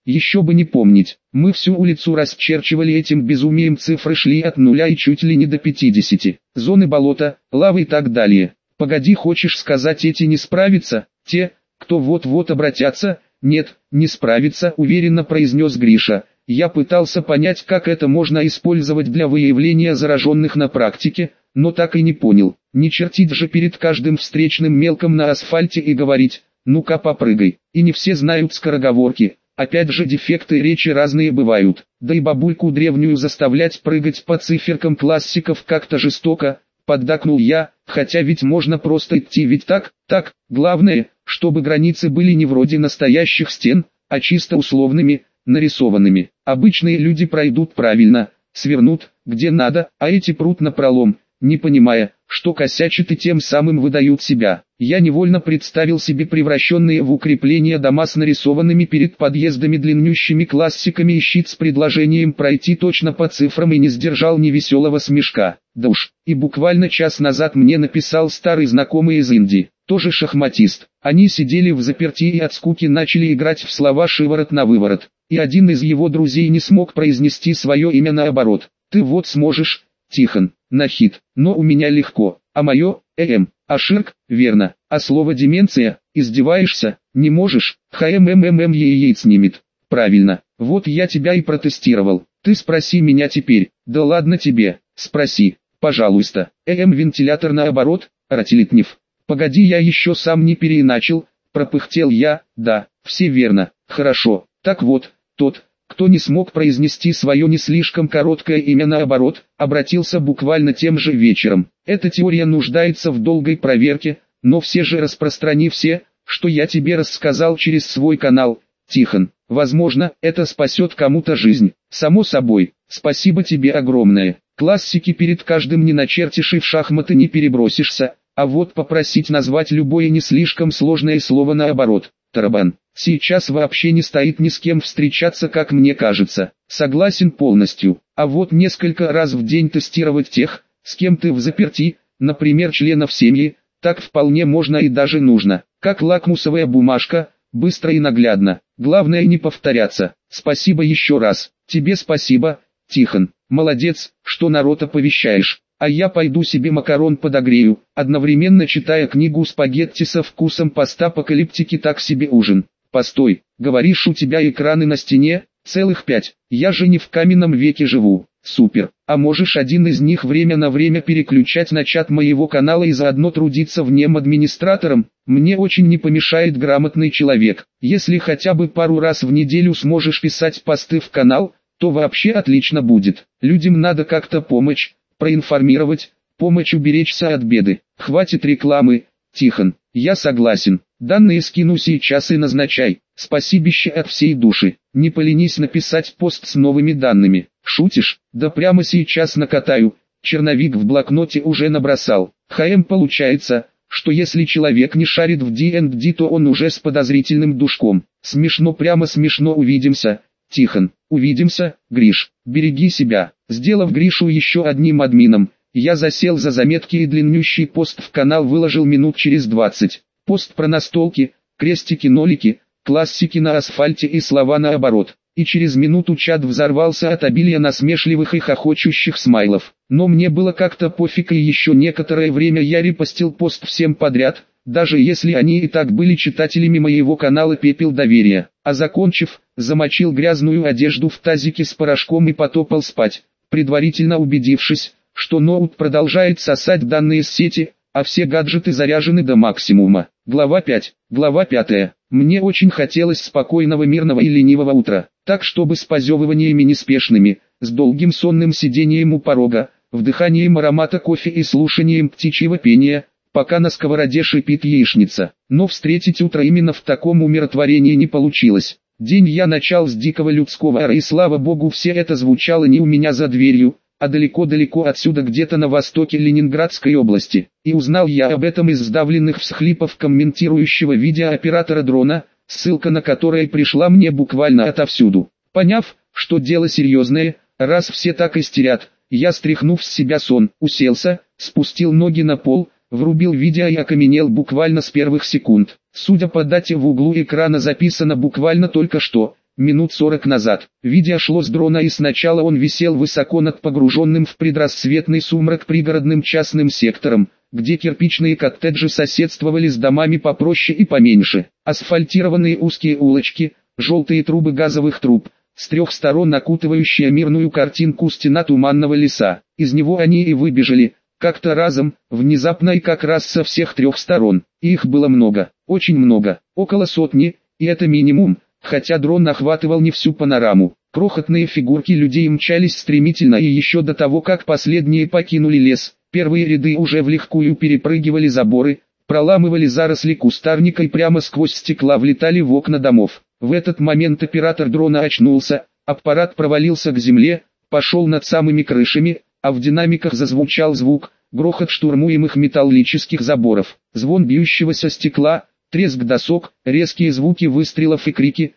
Еще бы не помнить. Мы всю улицу расчерчивали этим безумием, цифры шли от 0 и чуть ли не до 50. Зоны болота, лавы и так далее. Погоди, хочешь сказать, эти не справятся? Те, кто вот-вот обратятся? Нет, не справится, уверенно произнес Гриша. Я пытался понять, как это можно использовать для выявления зараженных на практике, но так и не понял. Не чертить же перед каждым встречным мелком на асфальте и говорить: ну-ка попрыгай. И не все знают скороговорки. Опять же, дефекты речи разные бывают. Да и бабульку древнюю заставлять прыгать по циферкам классиков как-то жестоко, поддакнул я, хотя ведь можно просто идти, ведь так, главное, чтобы границы были не вроде настоящих стен, а чисто условными, нарисованными. Обычные люди пройдут правильно, свернут, где надо, а эти прут напролом, не понимая, что косячат, и тем самым выдают себя. Я невольно представил себе превращенные в укрепления дома с нарисованными перед подъездами длиннющими классиками и щит с предложением пройти точно по цифрам, и не сдержал невеселого смешка. Да уж, и буквально час назад мне написал старый знакомый из Индии, тоже шахматист. Они сидели взаперти и от скуки начали играть в слова шиворот на выворот. И один из его друзей не смог произнести свое имя наоборот. Ты вот сможешь, Тихон, на хит, но у меня легко, а мое, а Ширк, верно, а слово деменция, издеваешься, не можешь, яиц снимет, правильно, вот я тебя и протестировал, ты спроси меня теперь, да ладно тебе, спроси, пожалуйста, вентилятор наоборот, Рателитнев, погоди, я еще сам не переиначил, пропыхтел я, да, все верно, хорошо, так вот, тот, кто не смог произнести свое не слишком короткое имя наоборот, обратился буквально тем же вечером. Эта теория нуждается в долгой проверке, но все же распространи все, что я тебе рассказал через свой канал, Тихон. Возможно, это спасет кому-то жизнь. Само собой, спасибо тебе огромное. Классики перед каждым не начертишь и в шахматы не перебросишься, а вот попросить назвать любое не слишком сложное слово наоборот. Тарабан. Сейчас вообще не стоит ни с кем встречаться, как мне кажется. Согласен полностью. А вот несколько раз в день тестировать тех, с кем ты взаперти, например членов семьи, так вполне можно и даже нужно. Как лакмусовая бумажка, быстро и наглядно. Главное не повторяться. Спасибо еще раз. Тебе спасибо, Тихон. Молодец, что народ оповещаешь. А я пойду себе макарон подогрею, одновременно читая книгу «Спагетти со вкусом постапокалиптики». Так себе ужин. Постой, говоришь, у тебя экраны на стене? Целых 5. Я же не в каменном веке живу. Супер. А можешь один из них время на время переключать на чат моего канала и заодно трудиться в нем администратором? Мне очень не помешает грамотный человек. Если хотя бы пару раз в неделю сможешь писать посты в канал, то вообще отлично будет. Людям надо как-то помочь, проинформировать, помочь уберечься от беды. Хватит рекламы, Тихон. Я согласен. Данные скину сейчас и назначай. Спасибище от всей души. Не поленись написать пост с новыми данными. Шутишь? Да прямо сейчас накатаю. Черновик в блокноте уже набросал. Получается, что если человек не шарит в D&D, то он уже с подозрительным душком. Смешно, прямо смешно. Увидимся, Тихон. Увидимся, Гриш. Береги себя. Сделав Гришу еще одним админом, я засел за заметки и длиннющий пост в канал выложил минут через 20. Пост про настолки, крестики-нолики, классики на асфальте и слова наоборот. И через минуту чат взорвался от обилия насмешливых и хохочущих смайлов. Но мне было как-то пофиг, и еще некоторое время я репостил пост всем подряд, даже если они и так были читателями моего канала «Пепел доверия». А закончив, замочил грязную одежду в тазике с порошком и потопал спать, предварительно убедившись, что ноут продолжает сосать данные с сети, а все гаджеты заряжены до максимума. Глава 5. Глава 5. Мне очень хотелось спокойного, мирного и ленивого утра, так чтобы с позевываниями неспешными, с долгим сонным сидением у порога, вдыханием аромата кофе и слушанием птичьего пения, пока на сковороде шипит яичница. Но встретить утро именно в таком умиротворении не получилось. День я начал с дикого людского ора, и слава богу, все это звучало не у меня за дверью, а далеко-далеко отсюда, где-то на востоке Ленинградской области. И узнал я об этом из сдавленных всхлипов комментирующего видеооператора дрона, ссылка на которое пришла мне буквально отовсюду. Поняв, что дело серьезное, раз все так истерят, я, стряхнув с себя сон, уселся, спустил ноги на пол, врубил видео и окаменел буквально с первых секунд. Судя по дате в углу экрана, записано буквально только что, минут 40 назад. Видео шло с дрона, и сначала он висел высоко над погруженным в предрассветный сумрак пригородным частным сектором, где кирпичные коттеджи соседствовали с домами попроще и поменьше. Асфальтированные узкие улочки, желтые трубы газовых труб, с трех сторон окутывающая мирную картинку стена туманного леса. Из него они и выбежали, как-то разом, внезапно и как раз со всех трех сторон. И их было много, очень много, около сотни, и это минимум, хотя дрон охватывал не всю панораму. Крохотные фигурки людей мчались стремительно, и еще до того, как последние покинули лес, первые ряды уже влегкую перепрыгивали заборы, проламывали заросли кустарника и прямо сквозь стекла влетали в окна домов. В этот момент оператор дрона очнулся, аппарат провалился к земле, пошел над самыми крышами, а в динамиках зазвучал звук, грохот штурмуемых металлических заборов, звон бьющегося стекла, треск досок, резкие звуки выстрелов и крики,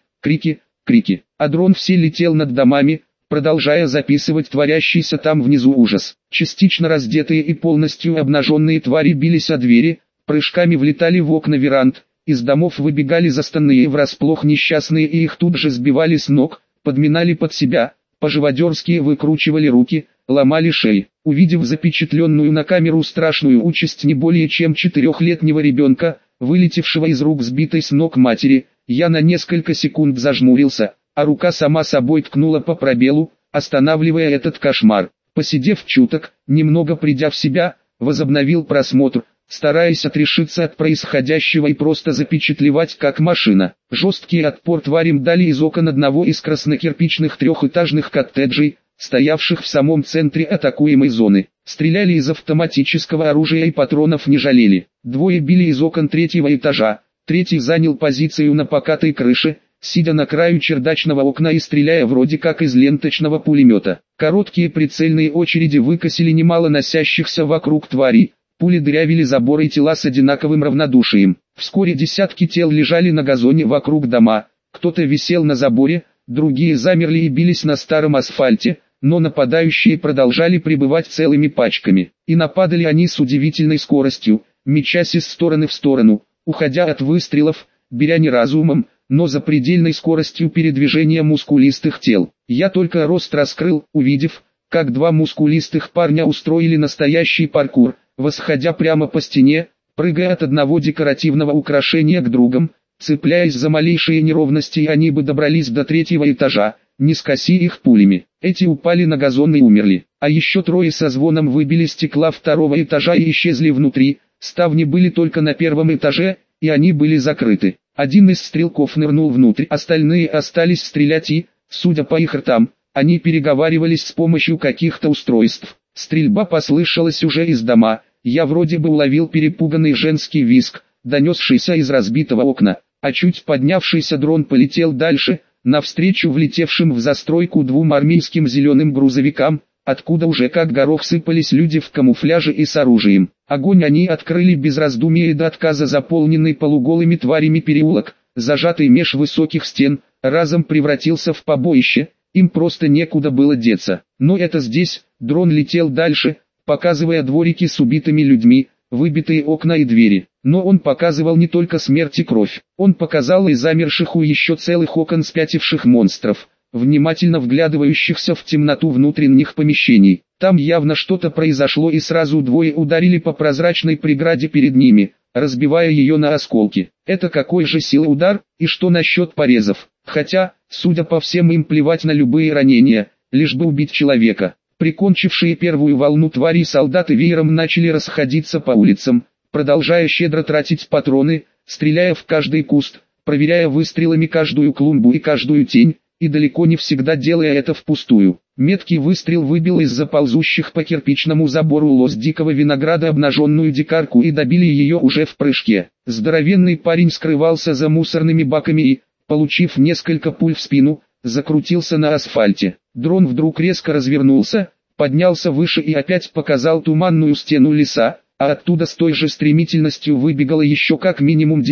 крики. А дрон все летел над домами, продолжая записывать творящийся там внизу ужас. Частично раздетые и полностью обнаженные твари бились о двери, прыжками влетали в окна веранд, из домов выбегали застанные врасплох несчастные, и их тут же сбивали с ног, подминали под себя, по-живодерски выкручивали руки, ломали шеи. Увидев запечатленную на камеру страшную участь не более чем 4-летнего ребенка, вылетевшего из рук сбитой с ног матери, я на несколько секунд зажмурился, а рука сама собой ткнула по пробелу, останавливая этот кошмар. Посидев чуток, немного придя в себя, возобновил просмотр, стараясь отрешиться от происходящего и просто запечатлевать как машина. Жесткий отпор тварям дали из окон одного из краснокирпичных трехэтажных коттеджей, стоявших в самом центре атакуемой зоны. Стреляли из автоматического оружия и патронов не жалели. Двое били из окон третьего этажа, третий занял позицию на покатой крыше, сидя на краю чердачного окна и стреляя вроде как из ленточного пулемета. Короткие прицельные очереди выкосили немало носящихся вокруг тварей. Пули дырявили заборы и тела с одинаковым равнодушием. Вскоре десятки тел лежали на газоне вокруг дома, кто-то висел на заборе, другие замерли и бились на старом асфальте, но нападающие продолжали пребывать целыми пачками. И нападали они с удивительной скоростью, мечась из стороны в сторону, уходя от выстрелов, беря не разумом, но запредельной скоростью передвижения мускулистых тел. Я только рост раскрыл, увидев, как два мускулистых парня устроили настоящий паркур, восходя прямо по стене, прыгая от одного декоративного украшения к другим, цепляясь за малейшие неровности, они бы добрались до третьего этажа, не скоси их пулями. Эти упали на газон и умерли. А еще трое со звоном выбили стекла второго этажа и исчезли внутри. Ставни были только на первом этаже, и они были закрыты. Один из стрелков нырнул внутрь, остальные остались стрелять и, судя по их ртам, они переговаривались с помощью каких-то устройств. Стрельба послышалась уже из дома. Я вроде бы уловил перепуганный женский визг, донесшийся из разбитого окна, а чуть поднявшийся дрон полетел дальше, навстречу влетевшим в застройку двум армейским зеленым грузовикам, откуда уже как горох сыпались люди в камуфляже и с оружием. Огонь они открыли без раздумий и до отказа. Заполненный полуголыми тварями переулок, зажатый меж высоких стен, разом превратился в побоище, им просто некуда было деться. Но это здесь, дрон летел дальше, показывая дворики с убитыми людьми, выбитые окна и двери. Но он показывал не только смерть и кровь, он показал и замерших у еще целых окон спятивших монстров, внимательно вглядывающихся в темноту внутренних помещений. Там явно что-то произошло, и сразу двое ударили по прозрачной преграде перед ними, разбивая ее на осколки. Это какой же силы удар, и что насчет порезов? Хотя, судя по всем, им плевать на любые ранения, лишь бы убить человека. Прикончившие первую волну тварей солдаты веером начали расходиться по улицам, продолжая щедро тратить патроны, стреляя в каждый куст, проверяя выстрелами каждую клумбу и каждую тень, и далеко не всегда делая это впустую. Меткий выстрел выбил из-за ползущих по кирпичному забору лоз дикого винограда обнаженную дикарку, и добили ее уже в прыжке. Здоровенный парень скрывался за мусорными баками и, получив несколько пуль в спину, закрутился на асфальте. Дрон вдруг резко развернулся, поднялся выше и опять показал туманную стену леса, а оттуда с той же стремительностью выбегало еще как минимум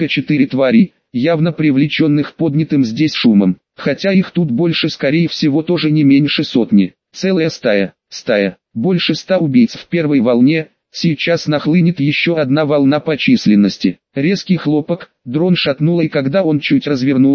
4 тварей, явно привлеченных поднятым здесь шумом. Хотя их тут больше, скорее всего тоже не меньше сотни. Целая стая, больше 100 убийц в первой волне, сейчас нахлынет еще одна волна по численности. Резкий хлопок, дрон шатнуло, и когда он чуть развернулся,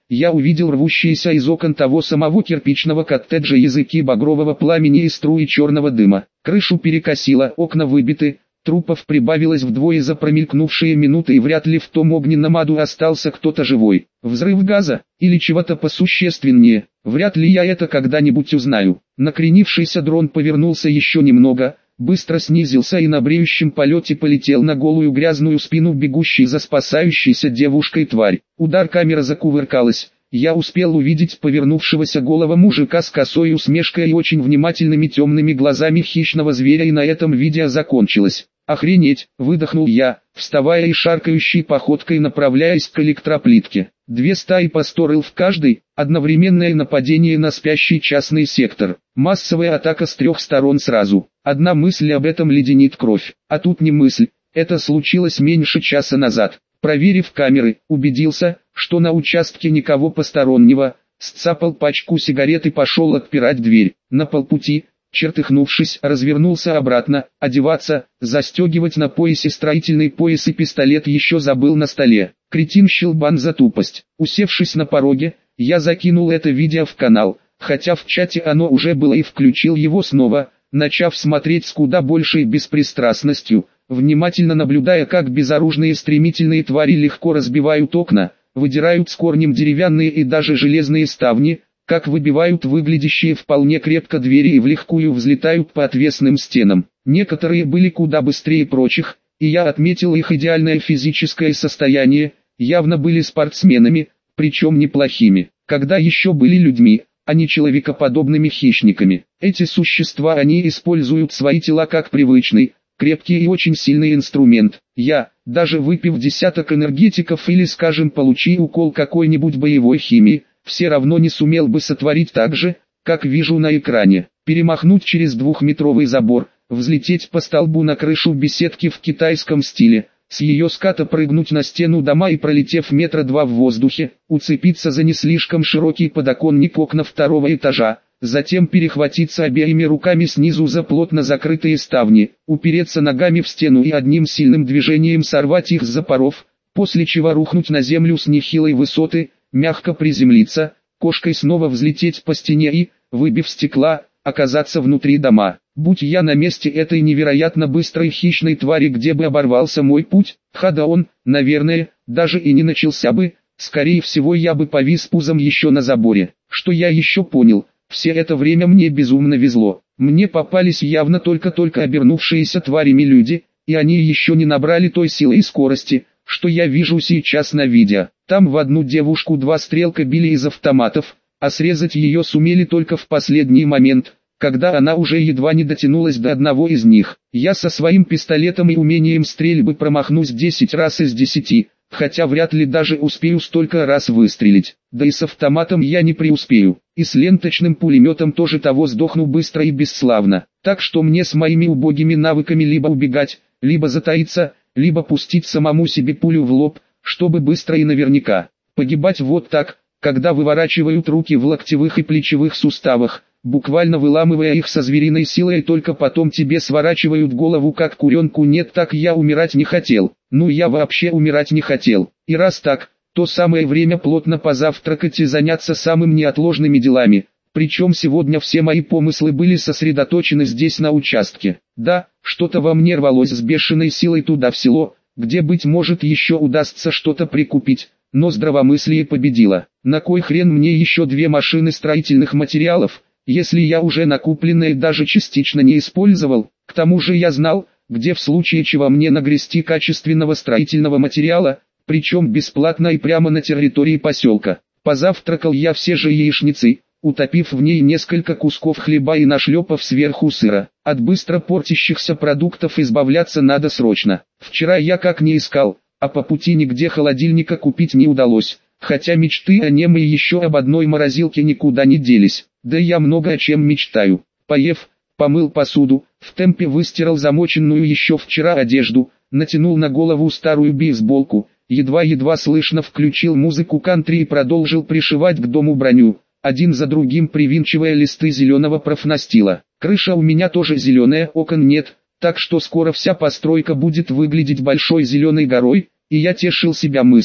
я увидел рвущиеся из окон того самого кирпичного коттеджа языки багрового пламени и струи черного дыма. Крышу перекосило, окна выбиты, трупов прибавилось вдвое за промелькнувшие минуты, и вряд ли в том огненном аду остался кто-то живой. Взрыв газа, или чего-то посущественнее, вряд ли я это когда-нибудь узнаю. Накренившийся дрон повернулся еще немного, быстро снизился и на бреющем полете полетел на голую грязную спину бегущей за спасающейся девушкой тварь. Удар, камера закувыркалась. Я успел увидеть повернувшегося голого мужика с косой усмешкой и очень внимательными темными глазами хищного зверя, и на этом видео закончилось. «Охренеть!» — выдохнул я, вставая и шаркающей походкой направляясь к электроплитке. 2 стаи по 100 рыл в каждой, одновременное нападение на спящий частный сектор. Массовая атака с 3 сторон сразу. Одна мысль об этом леденит кровь. А тут не мысль, это случилось меньше часа назад. Проверив камеры, убедился, что на участке никого постороннего, сцапал пачку сигарет и пошел отпирать дверь. На полпути, чертыхнувшись, развернулся обратно, одеваться, застегивать на поясе строительный пояс и пистолет еще забыл на столе. Кретин-щелбан за тупость. Усевшись на пороге, я закинул это видео в канал, хотя в чате оно уже было, и включил его снова, начав смотреть с куда большей беспристрастностью, внимательно наблюдая, как безоружные стремительные твари легко разбивают окна, выдирают с корнем деревянные и даже железные ставни, как выбивают выглядящие вполне крепко двери и влегкую взлетают по отвесным стенам. Некоторые были куда быстрее прочих, и я отметил их идеальное физическое состояние, явно были спортсменами, причем неплохими, когда еще были людьми, а не человекоподобными хищниками. Эти существа, они используют свои тела как привычный, крепкий и очень сильный инструмент. Я, даже выпив десяток энергетиков или, скажем, получи укол какой-нибудь боевой химии, все равно не сумел бы сотворить так же, как вижу на экране. Перемахнуть через 2-метровый забор, взлететь по столбу на крышу беседки в китайском стиле, с ее ската прыгнуть на стену дома и, пролетев 2 метра в воздухе, уцепиться за не слишком широкий подоконник окна 2-го этажа, затем перехватиться обеими руками снизу за плотно закрытые ставни, упереться ногами в стену и одним сильным движением сорвать их с запоров, после чего рухнуть на землю с нехилой высоты, мягко приземлиться, кошкой снова взлететь по стене и, выбив стекла, оказаться внутри дома. Будь я на месте этой невероятно быстрой хищной твари, где бы оборвался мой путь, да он, наверное, даже и не начался бы, скорее всего я бы повис пузом еще на заборе. Что я еще понял, все это время мне безумно везло. Мне попались явно только-только обернувшиеся тварями люди, и они еще не набрали той силы и скорости, что я вижу сейчас на видео. Там в одну девушку 2 стрелка били из автоматов, а срезать ее сумели только в последний момент, когда она уже едва не дотянулась до одного из них. Я со своим пистолетом и умением стрельбы промахнусь 10 раз из 10, хотя вряд ли даже успею столько раз выстрелить. Да и с автоматом я не преуспею, и с ленточным пулеметом тоже того сдохну быстро и бесславно. Так что мне с моими убогими навыками либо убегать, либо затаиться, либо пустить самому себе пулю в лоб, чтобы быстро и наверняка. Погибать вот так, когда выворачивают руки в локтевых и плечевых суставах, буквально выламывая их со звериной силой, и только потом тебе сворачивают голову как куренку. Нет, так я умирать не хотел. Ну, я вообще умирать не хотел. И раз так, то самое время плотно позавтракать и заняться самым неотложными делами. Причем сегодня все мои помыслы были сосредоточены здесь на участке. Да, что-то во мне рвалось с бешеной силой туда в село, где, быть может, еще удастся что-то прикупить, но здравомыслие победило. На кой хрен мне еще 2 машины строительных материалов, если я уже накупленное даже частично не использовал? К тому же я знал, где в случае чего мне нагрести качественного строительного материала, причем бесплатно и прямо на территории поселка. Позавтракал я все же яичницей, утопив в ней несколько кусков хлеба и нашлепав сверху сыра. От быстро портящихся продуктов избавляться надо срочно. Вчера я как не искал, а по пути нигде холодильника купить не удалось, хотя мечты о нем и еще об одной морозилке никуда не делись. Да я много о чем мечтаю. Поев, помыл посуду, в темпе выстирал замоченную еще вчера одежду, натянул на голову старую бейсболку, едва-едва слышно включил музыку кантри и продолжил пришивать к дому броню, один за другим привинчивая листы зеленого профнастила. Крыша у меня тоже зеленая, окон нет, так что скоро вся постройка будет выглядеть большой зеленой горой, и я тешил себя мыслью,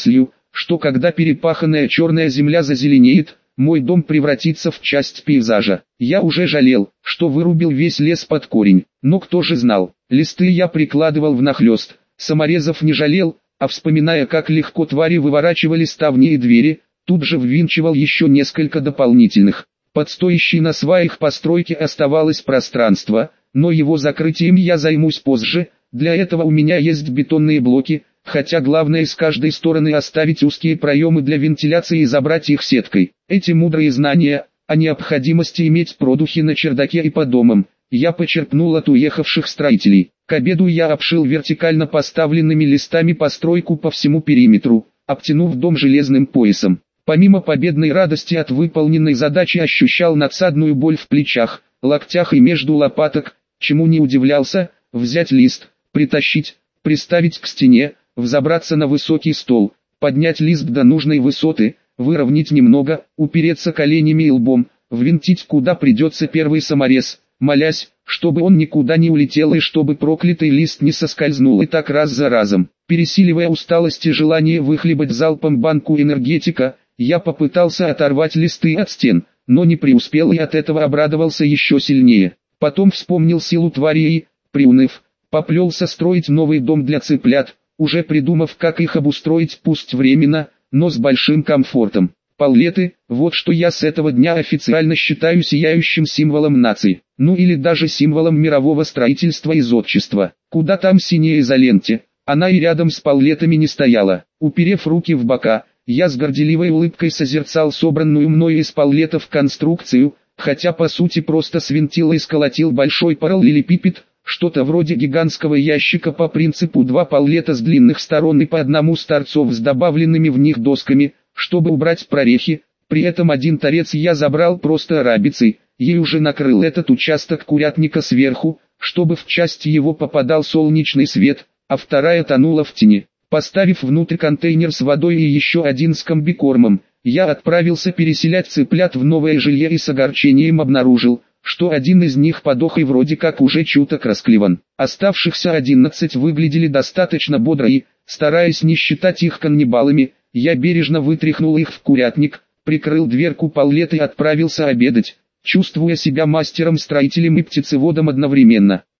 что когда перепаханная черная земля зазеленеет, мой дом превратится в часть пейзажа. Я уже жалел, что вырубил весь лес под корень, но кто же знал, листы я прикладывал внахлёст, саморезов не жалел, а вспоминая, как легко твари выворачивали ставни и двери, тут же ввинчивал еще несколько дополнительных. Под стоящей на сваях постройки оставалось пространство, но его закрытием я займусь позже, для этого у меня есть бетонные блоки, хотя главное с каждой стороны оставить узкие проемы для вентиляции и забрать их сеткой. Эти мудрые знания о необходимости иметь продухи на чердаке и по домам я почерпнул от уехавших строителей. К обеду я обшил вертикально поставленными листами постройку по всему периметру, обтянув дом железным поясом. Помимо победной радости от выполненной задачи ощущал надсадную боль в плечах, локтях и между лопаток, чему не удивлялся, взять лист, притащить, приставить к стене, взобраться на высокий стол, поднять лист до нужной высоты, выровнять немного, упереться коленями и лбом, ввинтить куда придется первый саморез, молясь, чтобы он никуда не улетел и чтобы проклятый лист не соскользнул, и так раз за разом. Пересиливая усталость и желание выхлебать залпом банку энергетика, я попытался оторвать листы от стен, но не преуспел и от этого обрадовался еще сильнее. Потом вспомнил силу твари и, приуныв, поплелся строить новый дом для цыплят, уже придумав, как их обустроить, пусть временно, но с большим комфортом. Паллеты, вот что я с этого дня официально считаю сияющим символом нации, ну или даже символом мирового строительства и зодчества. Куда там синяя изоленте, она и рядом с паллетами не стояла. Уперев руки в бока, я с горделивой улыбкой созерцал собранную мною из паллетов конструкцию, хотя по сути просто свинтил и сколотил большой параллелепипед, что-то вроде гигантского ящика по принципу два паллета с длинных сторон и по одному с торцов с добавленными в них досками, чтобы убрать прорехи. При этом один торец я забрал просто рабицей, ей уже накрыл этот участок курятника сверху, чтобы в часть его попадал солнечный свет, а вторая тонула в тени. Поставив внутрь контейнер с водой и еще один с комбикормом, я отправился переселять цыплят в новое жилье и с огорчением обнаружил, что один из них подох и вроде как уже чуток расклеван. Оставшихся 11 выглядели достаточно бодро и, стараясь не считать их каннибалами, я бережно вытряхнул их в курятник, прикрыл дверку паллет и отправился обедать, чувствуя себя мастером-строителем и птицеводом одновременно.